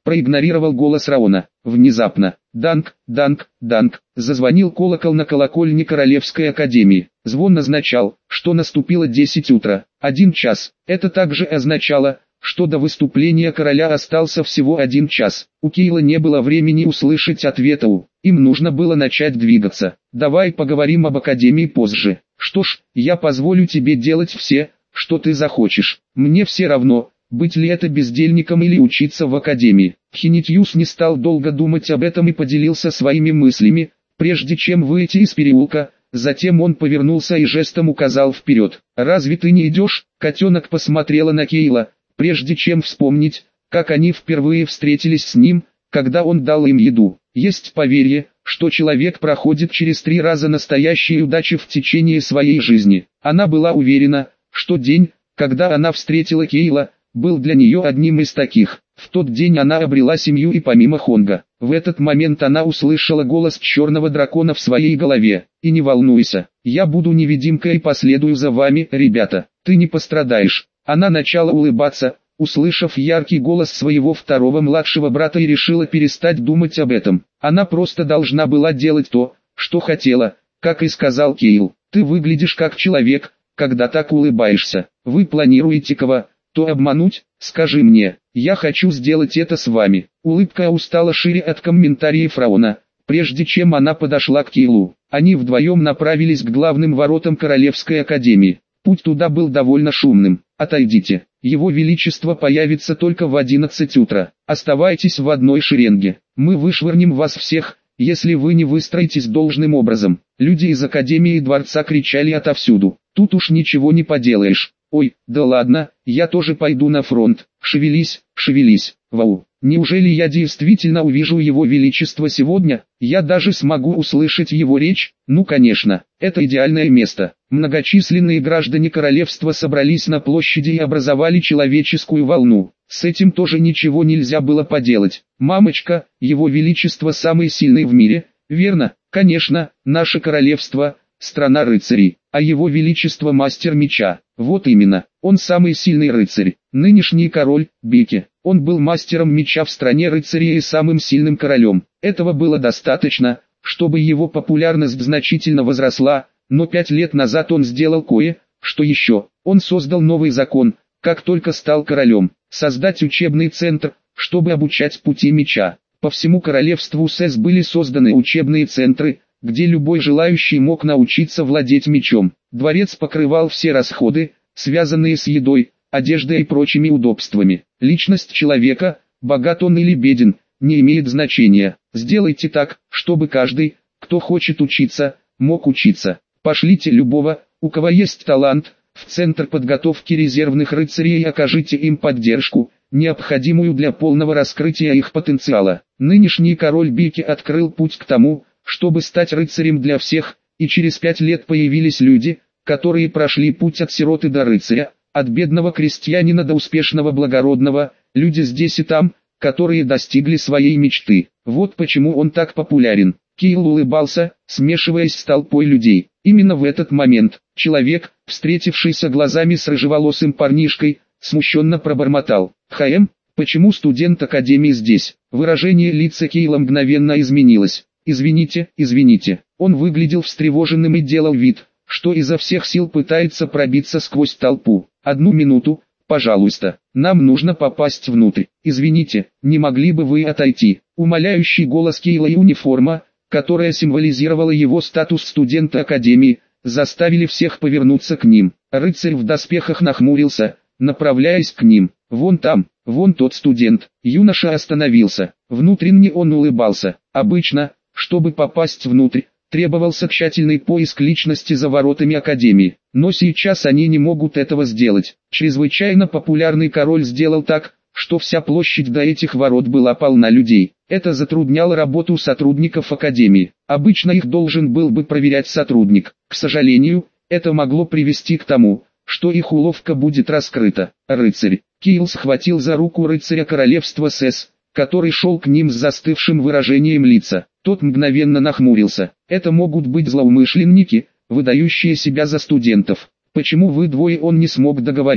проигнорировал голос Раона. Внезапно, данк, данк, данк, зазвонил колокол на колокольне Королевской Академии. Звон означал, что наступило десять утра, один час. Это также означало, что до выступления короля остался всего один час. У Кейла не было времени услышать ответа У. Им нужно было начать двигаться. «Давай поговорим об Академии позже. Что ж, я позволю тебе делать все, что ты захочешь. Мне все равно, быть ли это бездельником или учиться в Академии». Хинитьюс не стал долго думать об этом и поделился своими мыслями, прежде чем выйти из переулка. Затем он повернулся и жестом указал вперед. «Разве ты не идешь?» Котенок посмотрела на Кейла, прежде чем вспомнить, как они впервые встретились с ним, когда он дал им еду. Есть поверье, что человек проходит через три раза настоящей удачи в течение своей жизни. Она была уверена, что день, когда она встретила Кейла, был для нее одним из таких. В тот день она обрела семью и помимо Хонга. В этот момент она услышала голос черного дракона в своей голове. «И не волнуйся, я буду невидимкой и последую за вами, ребята, ты не пострадаешь». Она начала улыбаться, услышав яркий голос своего второго младшего брата, и решила перестать думать об этом. Она просто должна была делать то, что хотела, как и сказал Кейл. «Ты выглядишь как человек, когда так улыбаешься. Вы планируете кого-то обмануть? Скажи мне, я хочу сделать это с вами». Улыбка устала шире от комментариев Раона, прежде чем она подошла к Кейлу. Они вдвоем направились к главным воротам Королевской Академии. Путь туда был довольно шумным. «Отойдите, его величество появится только в одиннадцать утра. Оставайтесь в одной шеренге. Мы вышвырнем вас всех, если вы не выстроитесь должным образом». Люди из Академии и Дворца кричали отовсюду. Тут уж ничего не поделаешь. «Ой, да ладно, я тоже пойду на фронт. Шевелись, шевелись. Вау, неужели я действительно увижу его величество сегодня? Я даже смогу услышать его речь? Ну конечно, это идеальное место». Многочисленные граждане королевства собрались на площади и образовали человеческую волну. С этим тоже ничего нельзя было поделать. «Мамочка, его величество самый сильный в мире, верно? Конечно, наше королевство – страна рыцарей, а его величество мастер меча. Вот именно, он самый сильный рыцарь. Нынешний король, Беки, он был мастером меча в стране рыцарей и самым сильным королем. Этого было достаточно, чтобы его популярность значительно возросла, но пять лет назад он сделал кое-что еще. Он создал новый закон, как только стал королем, создать учебный центр, чтобы обучать пути меча. По всему королевству СЭС были созданы учебные центры, где любой желающий мог научиться владеть мечом. Дворец покрывал все расходы, связанные с едой, одеждой и прочими удобствами. Личность человека, богат он или беден, не имеет значения. Сделайте так, чтобы каждый, кто хочет учиться, мог учиться. Пошлите любого, у кого есть талант, в центр подготовки резервных рыцарей и окажите им поддержку, необходимую для полного раскрытия их потенциала. Нынешний король Беки открыл путь к тому, чтобы стать рыцарем для всех, и через пять лет появились люди, которые прошли путь от сироты до рыцаря, от бедного крестьянина до успешного благородного, люди здесь и там, которые достигли своей мечты. Вот почему он так популярен. Кейл улыбался, смешиваясь с толпой людей. Именно в этот момент, человек, встретившийся глазами с рыжеволосым парнишкой, смущенно пробормотал: «Хаэм, почему студент Академии здесь?» Выражение лица Кейла мгновенно изменилось. «Извините, извините». Он выглядел встревоженным и делал вид, что изо всех сил пытается пробиться сквозь толпу. «Одну минуту, пожалуйста, нам нужно попасть внутрь. Извините, не могли бы вы отойти?» Умоляющий голос Кейла и униформа, которая символизировала его статус студента Академии, заставили всех повернуться к ним. Рыцарь в доспехах нахмурился, направляясь к ним. «Вон там, вон тот студент». Юноша остановился. Внутренне он улыбался. Обычно, чтобы попасть внутрь, требовался тщательный поиск личности за воротами Академии. Но сейчас они не могут этого сделать. Чрезвычайно популярный король сделал так, что вся площадь до этих ворот была полна людей. Это затрудняло работу сотрудников Академии. Обычно их должен был бы проверять сотрудник. К сожалению, это могло привести к тому, что их уловка будет раскрыта. Рыцарь. Кейл схватил за руку рыцаря королевства СЭС, который шел к ним с застывшим выражением лица. Тот мгновенно нахмурился. Это могут быть злоумышленники, выдающие себя за студентов. «Почему вы двое?» Он не смог договорить.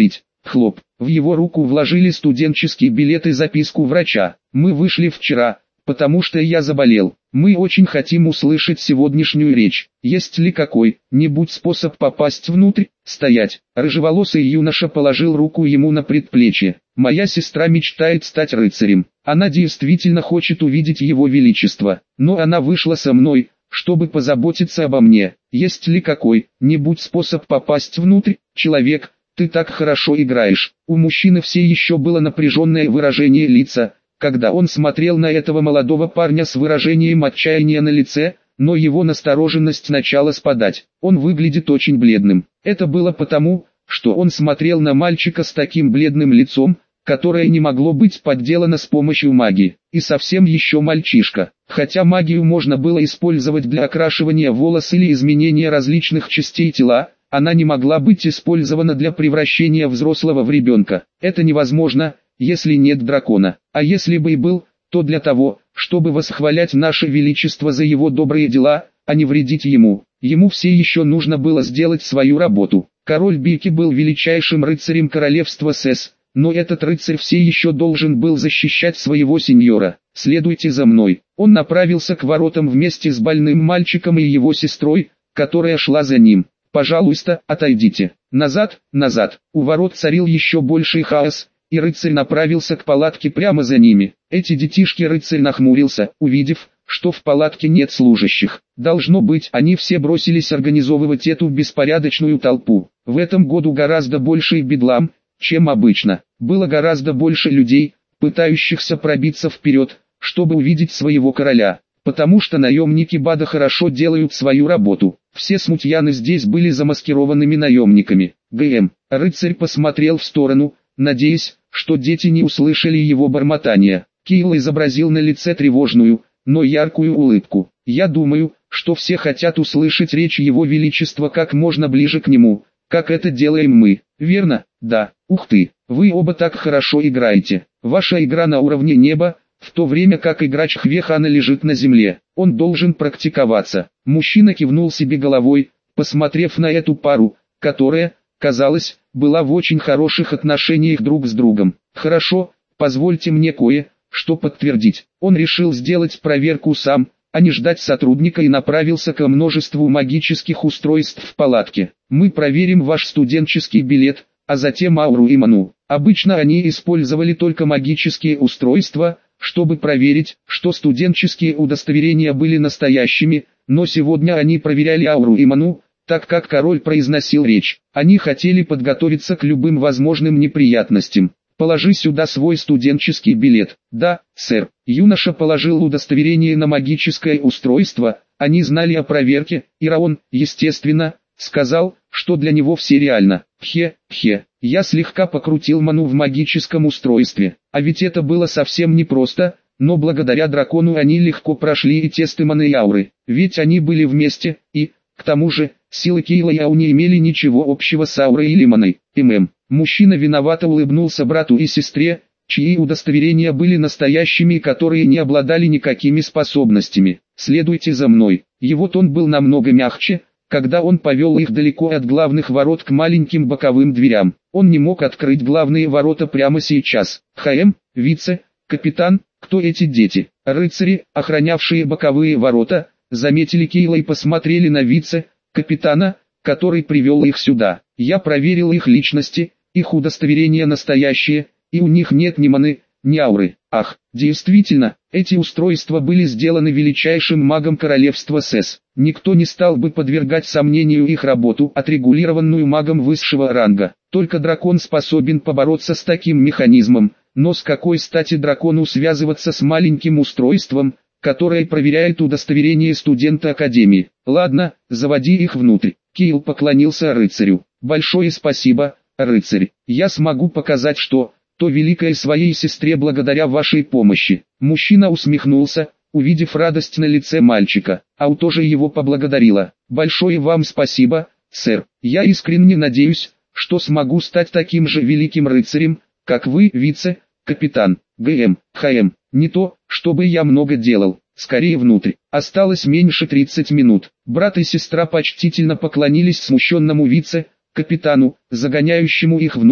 Хлоп. В его руку вложили студенческий билет и записку врача. Мы вышли вчера, потому что я заболел. Мы очень хотим услышать сегодняшнюю речь. Есть ли какой-нибудь способ попасть внутрь? Стоять. Рыжеволосый юноша положил руку ему на предплечье. Моя сестра мечтает стать рыцарем. Она действительно хочет увидеть его величество. Но она вышла со мной, чтобы позаботиться обо мне. Есть ли какой-нибудь способ попасть внутрь? Человек, ты так хорошо играешь. У мужчины все еще было напряженное выражение лица, когда он смотрел на этого молодого парня с выражением отчаяния на лице, но его настороженность начала спадать. Он выглядит очень бледным. Это было потому, что он смотрел на мальчика с таким бледным лицом, которое не могло быть подделано с помощью магии. И совсем еще мальчишка. Хотя магию можно было использовать для окрашивания волос или изменения различных частей тела, она не могла быть использована для превращения взрослого в ребенка. Это невозможно, если нет дракона. А если бы и был, то для того, чтобы восхвалять наше величество за его добрые дела, а не вредить ему. Ему все еще нужно было сделать свою работу. Король Бики был величайшим рыцарем королевства Сэс, но этот рыцарь все еще должен был защищать своего сеньора. Следуйте за мной. Он направился к воротам вместе с больным мальчиком и его сестрой, которая шла за ним. Пожалуйста, отойдите. Назад, назад. У ворот царил еще больший хаос, и рыцарь направился к палатке прямо за ними. Эти детишки рыцарь нахмурился, увидев, что в палатке нет служащих. Должно быть, они все бросились организовывать эту беспорядочную толпу. В этом году гораздо больше бедлам, чем обычно. Было гораздо больше людей, пытающихся пробиться вперед, чтобы увидеть своего короля. Потому что наемники Бада хорошо делают свою работу. Все смутьяны здесь были замаскированными наемниками. ГМ. Рыцарь посмотрел в сторону, надеясь, что дети не услышали его бормотания. Кейл изобразил на лице тревожную, но яркую улыбку. Я думаю, что все хотят услышать речь его величества как можно ближе к нему, как это делаем мы. Верно? Да. Ух ты, вы оба так хорошо играете. Ваша игра на уровне неба, в то время как играч Хвехана лежит на земле. Он должен практиковаться. Мужчина кивнул себе головой, посмотрев на эту пару, которая, казалось, была в очень хороших отношениях друг с другом. Хорошо, позвольте мне кое-что подтвердить. Он решил сделать проверку сам, а не ждать сотрудника, и направился к множеству магических устройств в палатке. Мы проверим ваш студенческий билет, а затем ауру и ману. Обычно они использовали только магические устройства, чтобы проверить, что студенческие удостоверения были настоящими, но сегодня они проверяли ауру и ману, так как король произносил речь. Они хотели подготовиться к любым возможным неприятностям. Положи сюда свой студенческий билет. Да, сэр. Юноша положил удостоверение на магическое устройство. Они знали о проверке, и Раон, естественно, сказал, что для него все реально. Хе-хе. Я слегка покрутил ману в магическом устройстве. А ведь это было совсем непросто, но благодаря дракону они легко прошли и тесты маны и ауры. Ведь они были вместе, и, к тому же, силы Кейла и Ау не имели ничего общего с аурой или маной. ММ. Мужчина виновато улыбнулся брату и сестре, чьи удостоверения были настоящими и которые не обладали никакими способностями. Следуйте за мной. Его тон был намного мягче, когда он повел их далеко от главных ворот к маленьким боковым дверям. Он не мог открыть главные ворота прямо сейчас. ХМ, вице, капитан, кто эти дети? Рыцари, охранявшие боковые ворота, заметили Кейла и посмотрели на вице-капитана, который привел их сюда. Я проверил их личности, их удостоверения настоящие, и у них нет ни маны, ни ауры. Ах, действительно, эти устройства были сделаны величайшим магом королевства Сэс. Никто не стал бы подвергать сомнению их работу, отрегулированную магом высшего ранга. Только дракон способен побороться с таким механизмом, но с какой стати дракону связываться с маленьким устройством, которое проверяет удостоверение студента Академии? Ладно, заводи их внутрь. Кейл поклонился рыцарю. Большое спасибо, рыцарь. Я смогу показать, что то великое своей сестре благодаря вашей помощи. Мужчина усмехнулся, увидев радость на лице мальчика. Ау тоже его поблагодарила. Большое вам спасибо, сэр. Я искренне надеюсь, что смогу стать таким же великим рыцарем, как вы, вице-капитан. ГМ, ХМ. Не то, чтобы я много делал. Скорее внутрь. Осталось меньше тридцати минут. Брат и сестра почтительно поклонились смущенному вице-капитану, загоняющему их внутрь,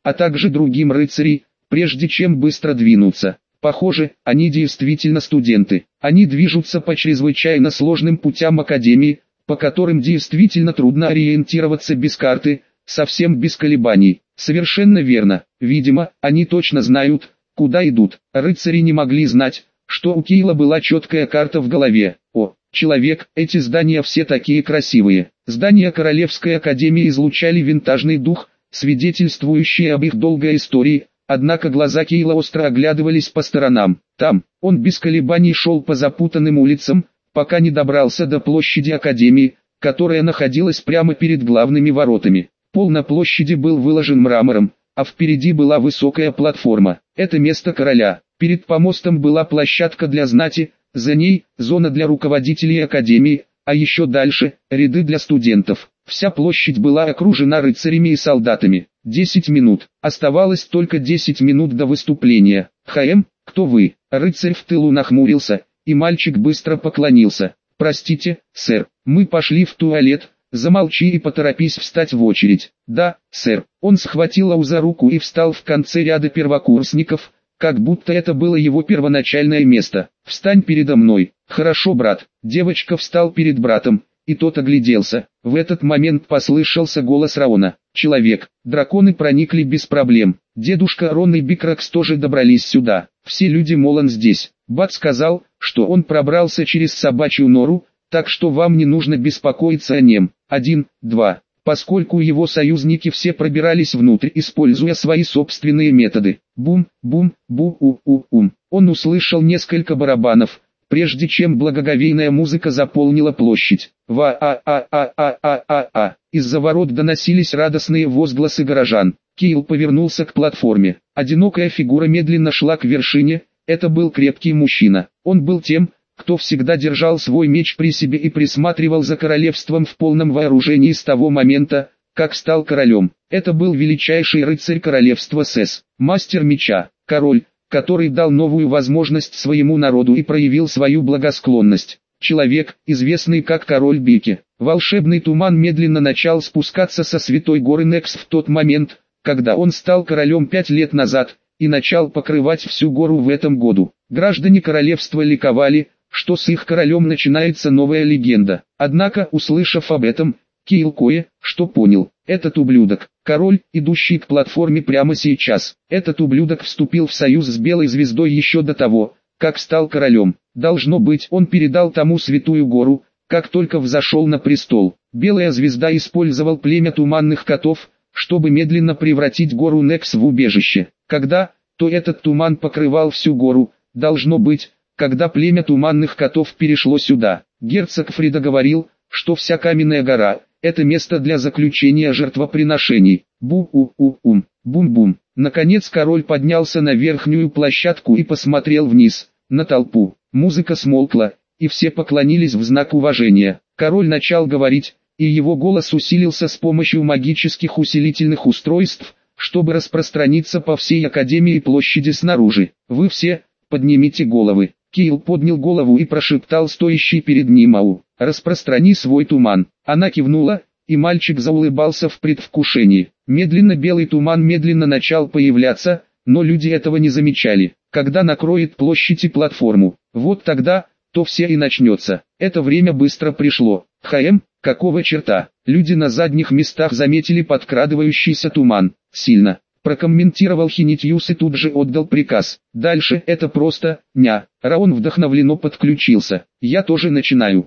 а также другим рыцарей, прежде чем быстро двинуться. Похоже, они действительно студенты. Они движутся по чрезвычайно сложным путям Академии, по которым действительно трудно ориентироваться без карты, совсем без колебаний. Совершенно верно. Видимо, они точно знают, куда идут. Рыцари не могли знать, что у Кейла была четкая карта в голове. О, человек, эти здания все такие красивые. Здания Королевской Академии излучали винтажный дух, свидетельствующий об их долгой истории. Однако глаза Кейла остро оглядывались по сторонам. Там, он без колебаний шел по запутанным улицам, пока не добрался до площади Академии, которая находилась прямо перед главными воротами. Пол на площади был выложен мрамором, а впереди была высокая платформа. Это место короля. Перед помостом была площадка для знати, за ней зона для руководителей Академии, а еще дальше ряды для студентов. Вся площадь была окружена рыцарями и солдатами. Десять минут. Оставалось только десять минут до выступления. «Хаэм, кто вы?» Рыцарь в тылу нахмурился, и мальчик быстро поклонился. «Простите, сэр, мы пошли в туалет». «Замолчи и поторопись встать в очередь». «Да, сэр». Он схватил Ау за руку и встал в конце ряда первокурсников, как будто это было его первоначальное место. «Встань передо мной». «Хорошо, брат». Девочка встал перед братом, и тот огляделся. В этот момент послышался голос Раона. «Человек». Драконы проникли без проблем. Дедушка Рон и Бикракс тоже добрались сюда. Все люди Молан здесь. Бат сказал, что он пробрался через собачью нору, так что вам не нужно беспокоиться о нем. Один, два. Поскольку его союзники все пробирались внутрь, используя свои собственные методы. Бум, бум, бу-у-у-ум. Он услышал несколько барабанов, прежде чем благоговейная музыка заполнила площадь. Ва-а-а-а-а-а-а-а. Из-за ворот доносились радостные возгласы горожан. Кейл повернулся к платформе. Одинокая фигура медленно шла к вершине. Это был крепкий мужчина. Он был тем, кто всегда держал свой меч при себе и присматривал за королевством в полном вооружении с того момента, как стал королем. Это был величайший рыцарь королевства Сэс, мастер меча, король, который дал новую возможность своему народу и проявил свою благосклонность. Человек, известный как король Бики. Волшебный туман медленно начал спускаться со святой горы Некс в тот момент, когда он стал королем пять лет назад, и начал покрывать всю гору в этом году. Граждане королевства ликовали, что с их королем начинается новая легенда. Однако, услышав об этом, Кейл кое-что понял. Этот ублюдок, король, идущий к платформе прямо сейчас. Этот ублюдок вступил в союз с Белой Звездой еще до того, как стал королем. Должно быть, он передал тому святую гору, как только взошел на престол. Белая Звезда использовал племя Туманных Котов, чтобы медленно превратить гору Некс в убежище. Когда, то этот туман покрывал всю гору, должно быть, когда племя Туманных Котов перешло сюда. Герцог Фрида говорил, что вся Каменная гора – это место для заключения жертвоприношений. Бу-у-у-ум, бум-бум. Наконец король поднялся на верхнюю площадку и посмотрел вниз, на толпу. Музыка смолкла, и все поклонились в знак уважения. Король начал говорить, и его голос усилился с помощью магических усилительных устройств, чтобы распространиться по всей Академии и площади снаружи. «Вы все, поднимите головы». Кейл поднял голову и прошептал стоящий перед ним Ау: «Распространи свой туман». Она кивнула, и мальчик заулыбался в предвкушении. Медленно белый туман медленно начал появляться, но люди этого не замечали. Когда накроет площадь и платформу, вот тогда, то все и начнется. Это время быстро пришло. Хаэм, какого черта? Люди на задних местах заметили подкрадывающийся туман. Сильно. Прокомментировал Хинитьюс и тут же отдал приказ. Дальше это просто, ня. Раон вдохновленно подключился. Я тоже начинаю.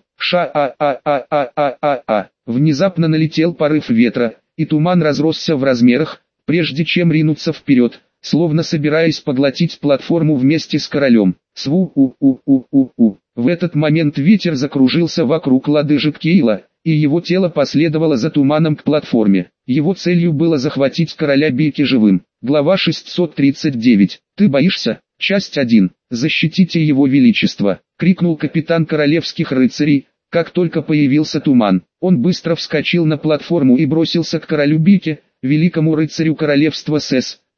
Ша-а-а-а-а-а-а-а. Внезапно налетел порыв ветра, и туман разросся в размерах, прежде чем ринуться вперед, словно собираясь поглотить платформу вместе с королем. Сву-у-у-у-у-у. В этот момент ветер закружился вокруг лодыжек Кейла, и его тело последовало за туманом к платформе. Его целью было захватить короля Бики живым. Глава шестьсот тридцать девять. «Ты боишься?» Часть один. «Защитите его величество!» — крикнул капитан королевских рыцарей, как только появился туман. Он быстро вскочил на платформу и бросился к королю Бике, великому рыцарю королевства Сэс,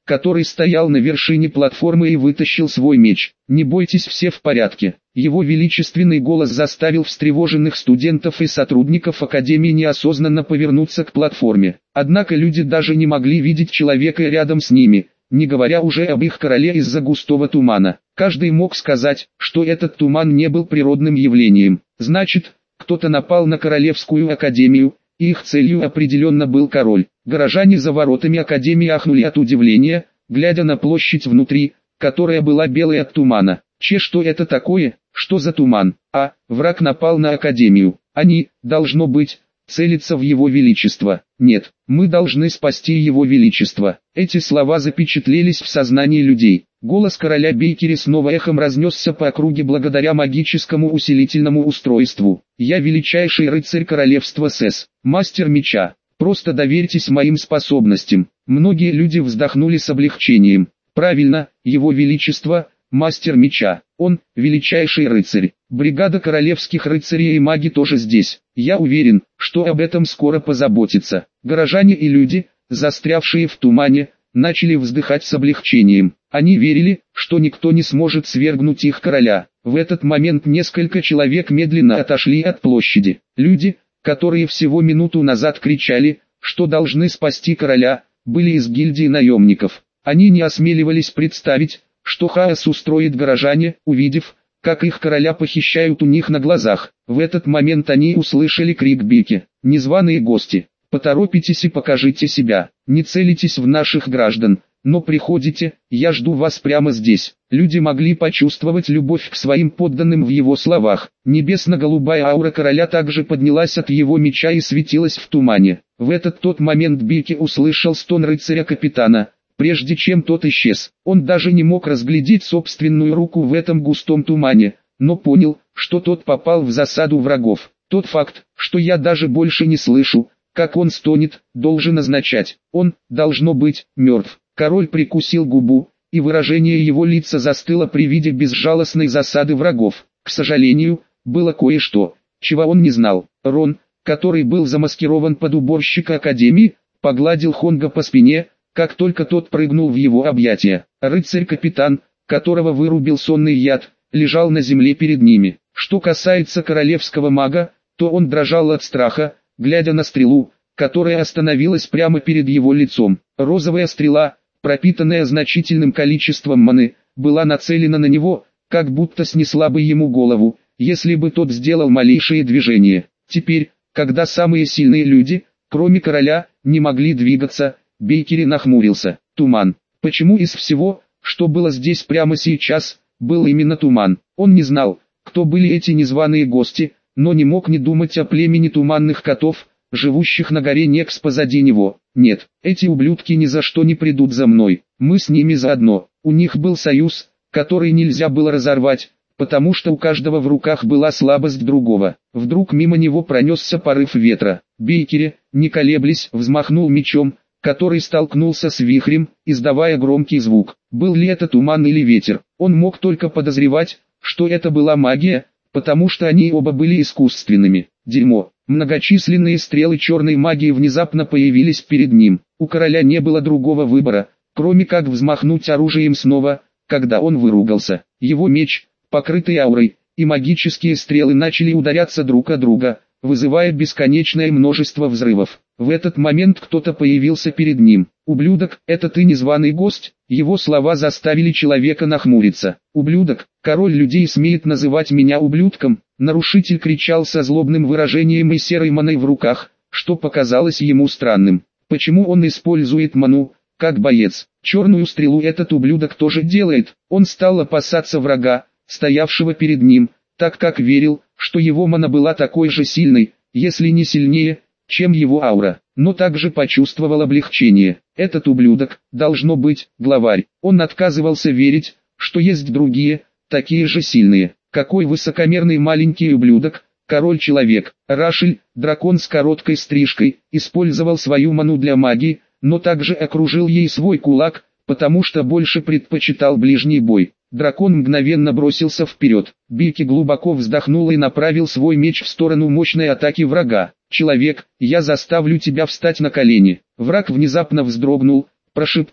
который стоял на вершине платформы и вытащил свой меч. «Не бойтесь, все в порядке». Его величественный голос заставил встревоженных студентов и сотрудников Академии неосознанно повернуться к платформе. Однако люди даже не могли видеть человека рядом с ними, не говоря уже об их короле из-за густого тумана. Каждый мог сказать, что этот туман не был природным явлением. Значит, кто-то напал на Королевскую Академию, и их целью определенно был король. Горожане за воротами Академии ахнули от удивления, глядя на площадь внутри, которая была белой от тумана. Че, что это такое? Что за туман? А, враг напал на Академию. Они, должно быть, целятся в его величество. Нет, мы должны спасти его величество. Эти слова запечатлелись в сознании людей. Голос короля Бейкери снова эхом разнесся по округе благодаря магическому усилительному устройству. «Я величайший рыцарь королевства СЭС, мастер меча. Просто доверьтесь моим способностям». Многие люди вздохнули с облегчением. Правильно, его величество, мастер меча. Он, величайший рыцарь. Бригада королевских рыцарей и маги тоже здесь. Я уверен, что об этом скоро позаботятся. Горожане и люди, застрявшие в тумане, начали вздыхать с облегчением. Они верили, что никто не сможет свергнуть их короля. В этот момент несколько человек медленно отошли от площади. Люди, которые всего минуту назад кричали, что должны спасти короля, были из гильдии наемников. Они не осмеливались представить, что хаос устроит горожане, увидев, как их короля похищают у них на глазах. В этот момент они услышали крик Бики. «Незваные гости, поторопитесь и покажите себя, не целитесь в наших граждан, но приходите, я жду вас прямо здесь». Люди могли почувствовать любовь к своим подданным в его словах. Небесно-голубая аура короля также поднялась от его меча и светилась в тумане. В этот тот момент Бики услышал стон рыцаря-капитана. Прежде чем тот исчез, он даже не мог разглядеть собственную руку в этом густом тумане, но понял, что тот попал в засаду врагов. Тот факт, что я даже больше не слышу, как он стонет, должен означать, он, должно быть, мертв. Король прикусил губу, и выражение его лица застыло при виде безжалостной засады врагов. К сожалению, было кое-что, чего он не знал. Рон, который был замаскирован под уборщика Академии, погладил Хонга по спине, как только тот прыгнул в его объятия. Рыцарь-капитан, которого вырубил сонный яд, лежал на земле перед ними. Что касается королевского мага, то он дрожал от страха, глядя на стрелу, которая остановилась прямо перед его лицом. Розовая стрела, пропитанная значительным количеством маны, была нацелена на него, как будто снесла бы ему голову, если бы тот сделал малейшее движение. Теперь, когда самые сильные люди, кроме короля, не могли двигаться, Бейкери нахмурился. Туман. Почему из всего, что было здесь прямо сейчас, был именно туман? Он не знал, кто были эти незваные гости, но не мог не думать о племени туманных котов, живущих на горе Некс позади него. Нет, эти ублюдки ни за что не придут за мной. Мы с ними заодно. У них был союз, который нельзя было разорвать, потому что у каждого в руках была слабость другого. Вдруг мимо него пронесся порыв ветра. Бейкери, не колеблясь, взмахнул мечом, который столкнулся с вихрем, издавая громкий звук. Был ли это туман или ветер? Он мог только подозревать, что это была магия, потому что они оба были искусственными. Дерьмо. Многочисленные стрелы черной магии внезапно появились перед ним. У короля не было другого выбора, кроме как взмахнуть оружием снова, когда он выругался. Его меч, покрытый аурой, и магические стрелы начали ударяться друг о друга, вызывая бесконечное множество взрывов. В этот момент кто-то появился перед ним. «Ублюдок, это ты незваный гость?» Его слова заставили человека нахмуриться. «Ублюдок, король людей смеет называть меня ублюдком?» Нарушитель кричал со злобным выражением и серой маной в руках, что показалось ему странным. Почему он использует ману, как боец? Черную стрелу этот ублюдок тоже делает. Он стал опасаться врага, стоявшего перед ним, так как верил, что его мана была такой же сильной, если не сильнее, чем его аура, но также почувствовал облегчение. Этот ублюдок, должно быть, главарь. Он отказывался верить, что есть другие, такие же сильные. Какой высокомерный маленький ублюдок, король-человек. Рашель, дракон с короткой стрижкой, использовал свою ману для магии, но также окружил ей свой кулак, потому что больше предпочитал ближний бой. Дракон мгновенно бросился вперед. Бики глубоко вздохнул и направил свой меч в сторону мощной атаки врага. «Человек, я заставлю тебя встать на колени». Враг внезапно вздрогнул, прошептав,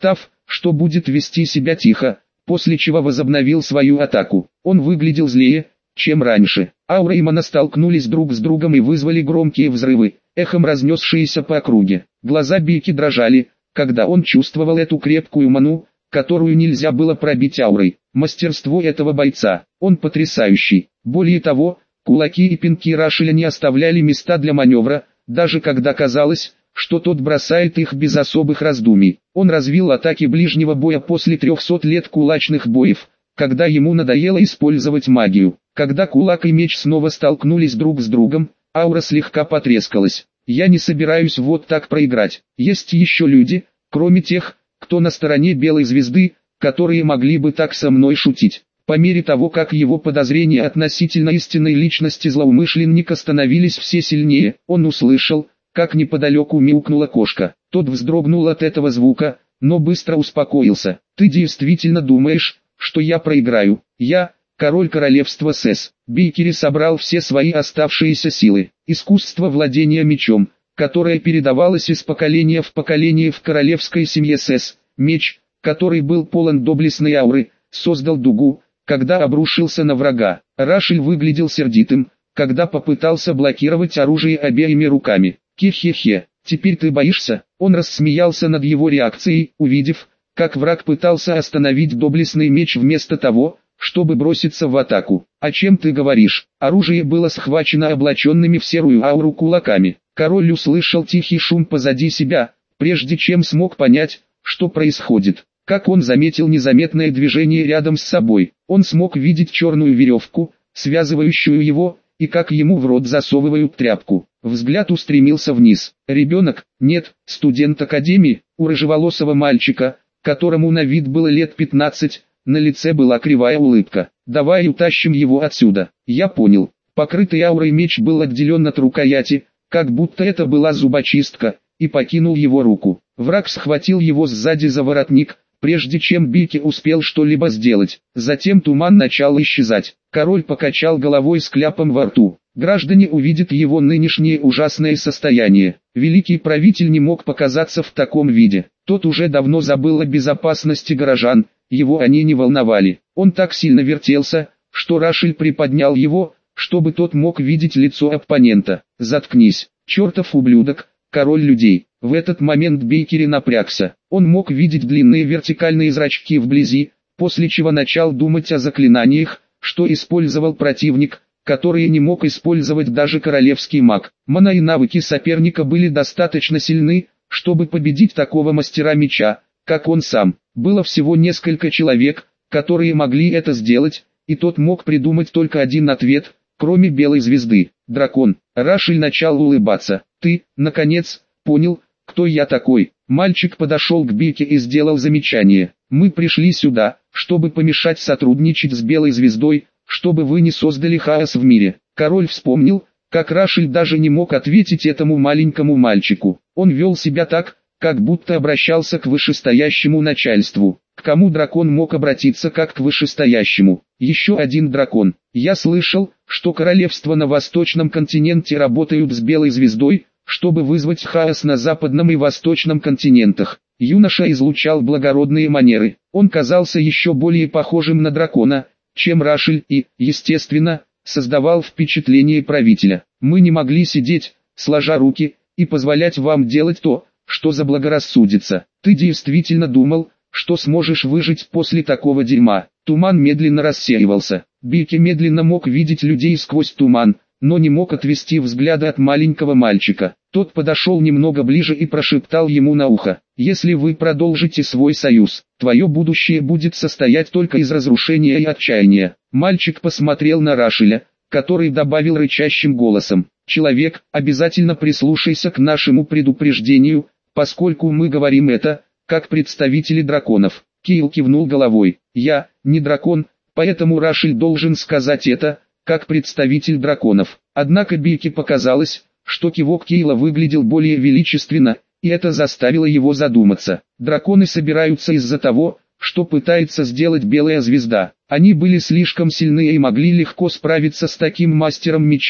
что будет вести себя тихо, после чего возобновил свою атаку. Он выглядел злее, чем раньше. Аура и мана столкнулись друг с другом и вызвали громкие взрывы, эхом разнесшиеся по округе. Глаза Бики дрожали, когда он чувствовал эту крепкую ману, которую нельзя было пробить аурой. Мастерство этого бойца, он потрясающий. Более того, кулаки и пинки Рашеля не оставляли места для маневра, даже когда казалось, что тот бросает их без особых раздумий. Он развил атаки ближнего боя после трехсот лет кулачных боев, когда ему надоело использовать магию. Когда кулак и меч снова столкнулись друг с другом, аура слегка потрескалась. Я не собираюсь вот так проиграть. Есть еще люди, кроме тех, кто на стороне Белой Звезды, которые могли бы так со мной шутить. По мере того, как его подозрения относительно истинной личности злоумышленника становились все сильнее, он услышал, как неподалеку мяукнула кошка. Тот вздрогнул от этого звука, но быстро успокоился. «Ты действительно думаешь, что я проиграю? Я, король королевства Сэс». Бейкери собрал все свои оставшиеся силы. Искусство владения мечом, которое передавалось из поколения в поколение в королевской семье Сэс. Меч, который был полон доблестной ауры, создал дугу, когда обрушился на врага. Рашель выглядел сердитым, когда попытался блокировать оружие обеими руками. «Хе-хе-хе, теперь ты боишься?» Он рассмеялся над его реакцией, увидев, как враг пытался остановить доблестный меч вместо того, чтобы броситься в атаку. «О чем ты говоришь?» Оружие было схвачено облаченными в серую ауру кулаками. Король услышал тихий шум позади себя, прежде чем смог понять, что происходит. Как он заметил незаметное движение рядом с собой, он смог видеть черную веревку, связывающую его, и как ему в рот засовывают тряпку. Взгляд устремился вниз. Ребенок, нет, студент академии, у рыжеволосого мальчика, которому на вид было лет пятнадцать, на лице была кривая улыбка. «Давай утащим его отсюда». Я понял. Покрытый аурой меч был отделен от рукояти, как будто это была зубочистка, и покинул его руку. Враг схватил его сзади за воротник, прежде чем Бики успел что-либо сделать. Затем туман начал исчезать. Король покачал головой с кляпом во рту. Граждане увидят его нынешнее ужасное состояние. Великий правитель не мог показаться в таком виде. Тот уже давно забыл о безопасности горожан, его они не волновали. Он так сильно вертелся, что Рашель приподнял его, чтобы тот мог видеть лицо оппонента. «Заткнись, чертов ублюдок, король людей». В этот момент Бейкери напрягся. Он мог видеть длинные вертикальные зрачки вблизи, после чего начал думать о заклинаниях, что использовал противник, которые не мог использовать даже королевский маг. Мана и навыки соперника были достаточно сильны, чтобы победить такого мастера меча, как он сам. Было всего несколько человек, которые могли это сделать, и тот мог придумать только один ответ, кроме Белой Звезды. Дракон. Рашель начал улыбаться. «Ты, наконец, понял, кто я такой?» Мальчик подошел к Бике и сделал замечание. «Мы пришли сюда, чтобы помешать сотрудничать с Белой Звездой, чтобы вы не создали хаос в мире». Король вспомнил, как Рашель даже не мог ответить этому маленькому мальчику. Он вел себя так, как будто обращался к вышестоящему начальству. К кому дракон мог обратиться как к вышестоящему? Еще один дракон. «Я слышал, что королевства на восточном континенте работают с Белой Звездой, чтобы вызвать хаос на западном и восточном континентах». Юноша излучал благородные манеры. Он казался еще более похожим на дракона, чем Рашель, и, естественно, создавал впечатление правителя. «Мы не могли сидеть, сложа руки, и позволять вам делать то, что заблагорассудится. Ты действительно думал, что сможешь выжить после такого дерьма?» Туман медленно рассеивался. Бики медленно мог видеть людей сквозь туман, но не мог отвести взгляда от маленького мальчика. Тот подошел немного ближе и прошептал ему на ухо: «Если вы продолжите свой союз, твое будущее будет состоять только из разрушения и отчаяния». Мальчик посмотрел на Рашеля, который добавил рычащим голосом: «Человек, обязательно прислушайся к нашему предупреждению, поскольку мы говорим это, как представители драконов». Кейл кивнул головой. «Я, не дракон, поэтому Рашель должен сказать это, как представитель драконов». Однако Бике показалось, что кивок Кейла выглядел более величественно, и это заставило его задуматься. Драконы собираются из-за того, что пытается сделать Белая Звезда. Они были слишком сильны и могли легко справиться с таким мастером меча,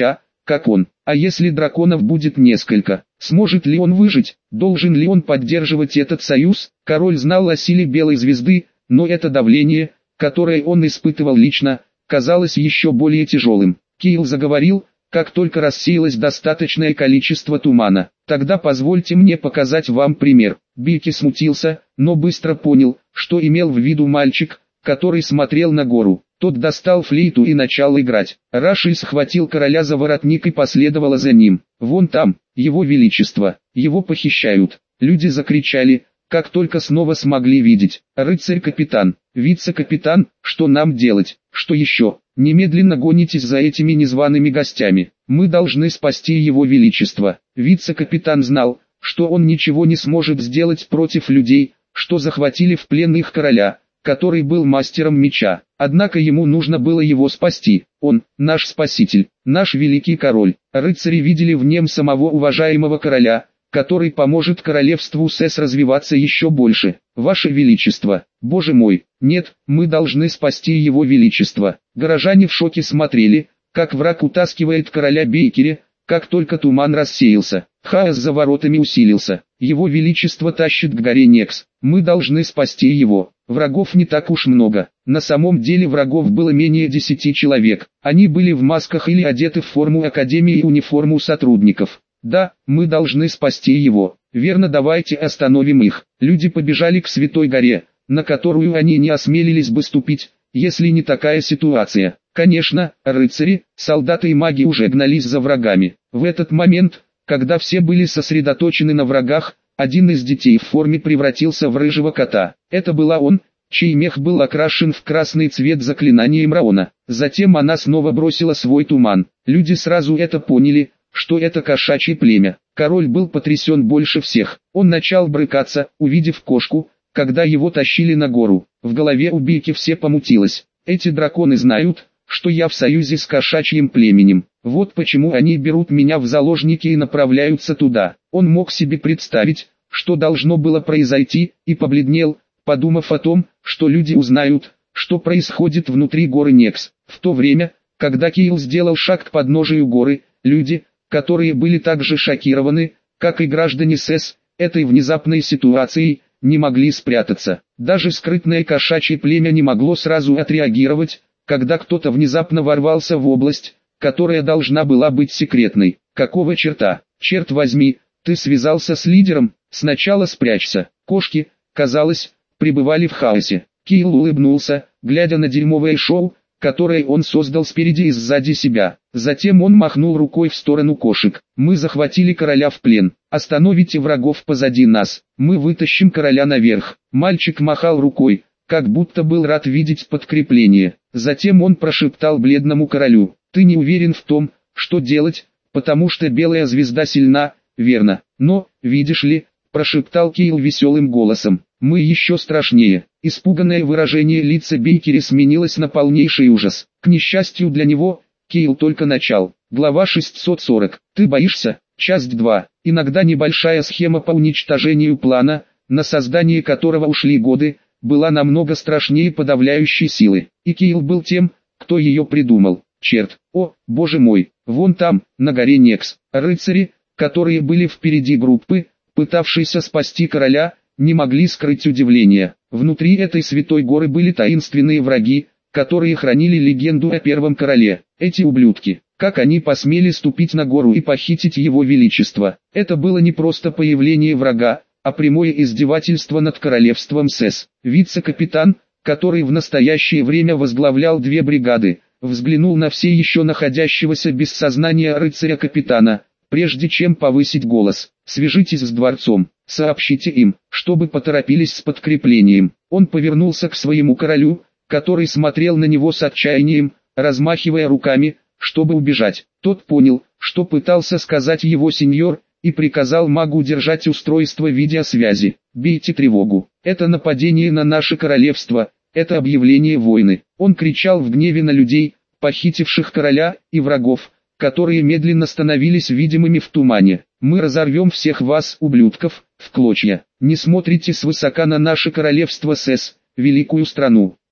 как он. А если драконов будет несколько, сможет ли он выжить, должен ли он поддерживать этот союз? Король знал о силе Белой Звезды, но это давление, которое он испытывал лично, казалось еще более тяжелым. Киил заговорил, как только рассеялось достаточное количество тумана. Тогда позвольте мне показать вам пример. Бильки смутился, но быстро понял, что имел в виду мальчик, который смотрел на гору. Тот достал флейту и начал играть. Раши схватил короля за воротник и последовала за ним. «Вон там, его величество, его похищают!» Люди закричали, как только снова смогли видеть. «Рыцарь-капитан, вице-капитан, что нам делать? Что еще? Немедленно гонитесь за этими незваными гостями. Мы должны спасти его величество». Вице-капитан знал, что он ничего не сможет сделать против людей, что захватили в плен их короля, который был мастером меча. Однако ему нужно было его спасти. Он, наш спаситель, наш великий король. Рыцари видели в нем самого уважаемого короля, который поможет королевству Сэс развиваться еще больше. Ваше величество, боже мой, нет, мы должны спасти его величество. Горожане в шоке смотрели, как враг утаскивает короля Бейкери, как только туман рассеялся. Хаос за воротами усилился. Его величество тащит к горе Некс. Мы должны спасти его. Врагов не так уж много. На самом деле врагов было менее десяти человек. Они были в масках или одеты в форму Академии и униформу сотрудников. Да, мы должны спасти его. Верно, давайте остановим их. Люди побежали к Святой горе, на которую они не осмелились бы ступить, если не такая ситуация. Конечно, рыцари, солдаты и маги уже гнались за врагами. В этот момент, когда все были сосредоточены на врагах, один из детей в форме превратился в рыжего кота. Это была он, чей мех был окрашен в красный цвет заклинанием Раона. Затем она снова бросила свой туман. Люди сразу это поняли, что это кошачье племя. Король был потрясен больше всех. Он начал брыкаться, увидев кошку, когда его тащили на гору. В голове у Бильки все помутилось. Эти драконы знают, что я в союзе с кошачьим племенем. Вот почему они берут меня в заложники и направляются туда. Он мог себе представить, что должно было произойти, и побледнел, подумав о том, что люди узнают, что происходит внутри горы Некс. В то время, когда Киил сделал шаг к подножию горы, люди, которые были так же шокированы, как и граждане Сэс, этой внезапной ситуацией, не могли спрятаться. Даже скрытное кошачье племя не могло сразу отреагировать, когда кто-то внезапно ворвался в область, которая должна была быть секретной. Какого черта? Черт возьми, ты связался с лидером, сначала спрячься. Кошки, казалось, пребывали в хаосе. Киил улыбнулся, глядя на дерьмовое шоу, которое он создал спереди и сзади себя. Затем он махнул рукой в сторону кошек. Мы захватили короля в плен. Остановите врагов позади нас. Мы вытащим короля наверх. Мальчик махал рукой, как будто был рад видеть подкрепление. Затем он прошептал бледному королю: «Ты не уверен в том, что делать, потому что белая звезда сильна, верно? Но, видишь ли, — прошептал Киил веселым голосом, — мы еще страшнее». Испуганное выражение лица Бейкери сменилось на полнейший ужас. К несчастью для него, Киил только начал. Глава шестьсот сорок. Ты боишься? Часть два. Иногда небольшая схема по уничтожению плана, на создание которого ушли годы, была намного страшнее подавляющей силы. И Киил был тем, кто ее придумал. Черт, о, боже мой, вон там, на горе Некс, рыцари, которые были впереди группы, пытавшиеся спасти короля, не могли скрыть удивление. Внутри этой святой горы были таинственные враги, которые хранили легенду о первом короле. Эти ублюдки, как они посмели ступить на гору и похитить его величество? Это было не просто появление врага, а прямое издевательство над королевством Сэс. Вице-капитан, который в настоящее время возглавлял две бригады, взглянул на все еще находящегося без сознания рыцаря-капитана, прежде чем повысить голос. «Свяжитесь с дворцом, сообщите им, чтобы поторопились с подкреплением». Он повернулся к своему королю, который смотрел на него с отчаянием, размахивая руками, чтобы убежать. Тот понял, что пытался сказать его сеньор, и приказал магу держать устройство видеосвязи. «Бейте тревогу. Это нападение на наше королевство, это объявление войны». Он кричал в гневе на людей, похитивших короля, и врагов, которые медленно становились видимыми в тумане. «Мы разорвем всех вас, ублюдков, в клочья. Не смотрите свысока на наше королевство Сэс, великую страну.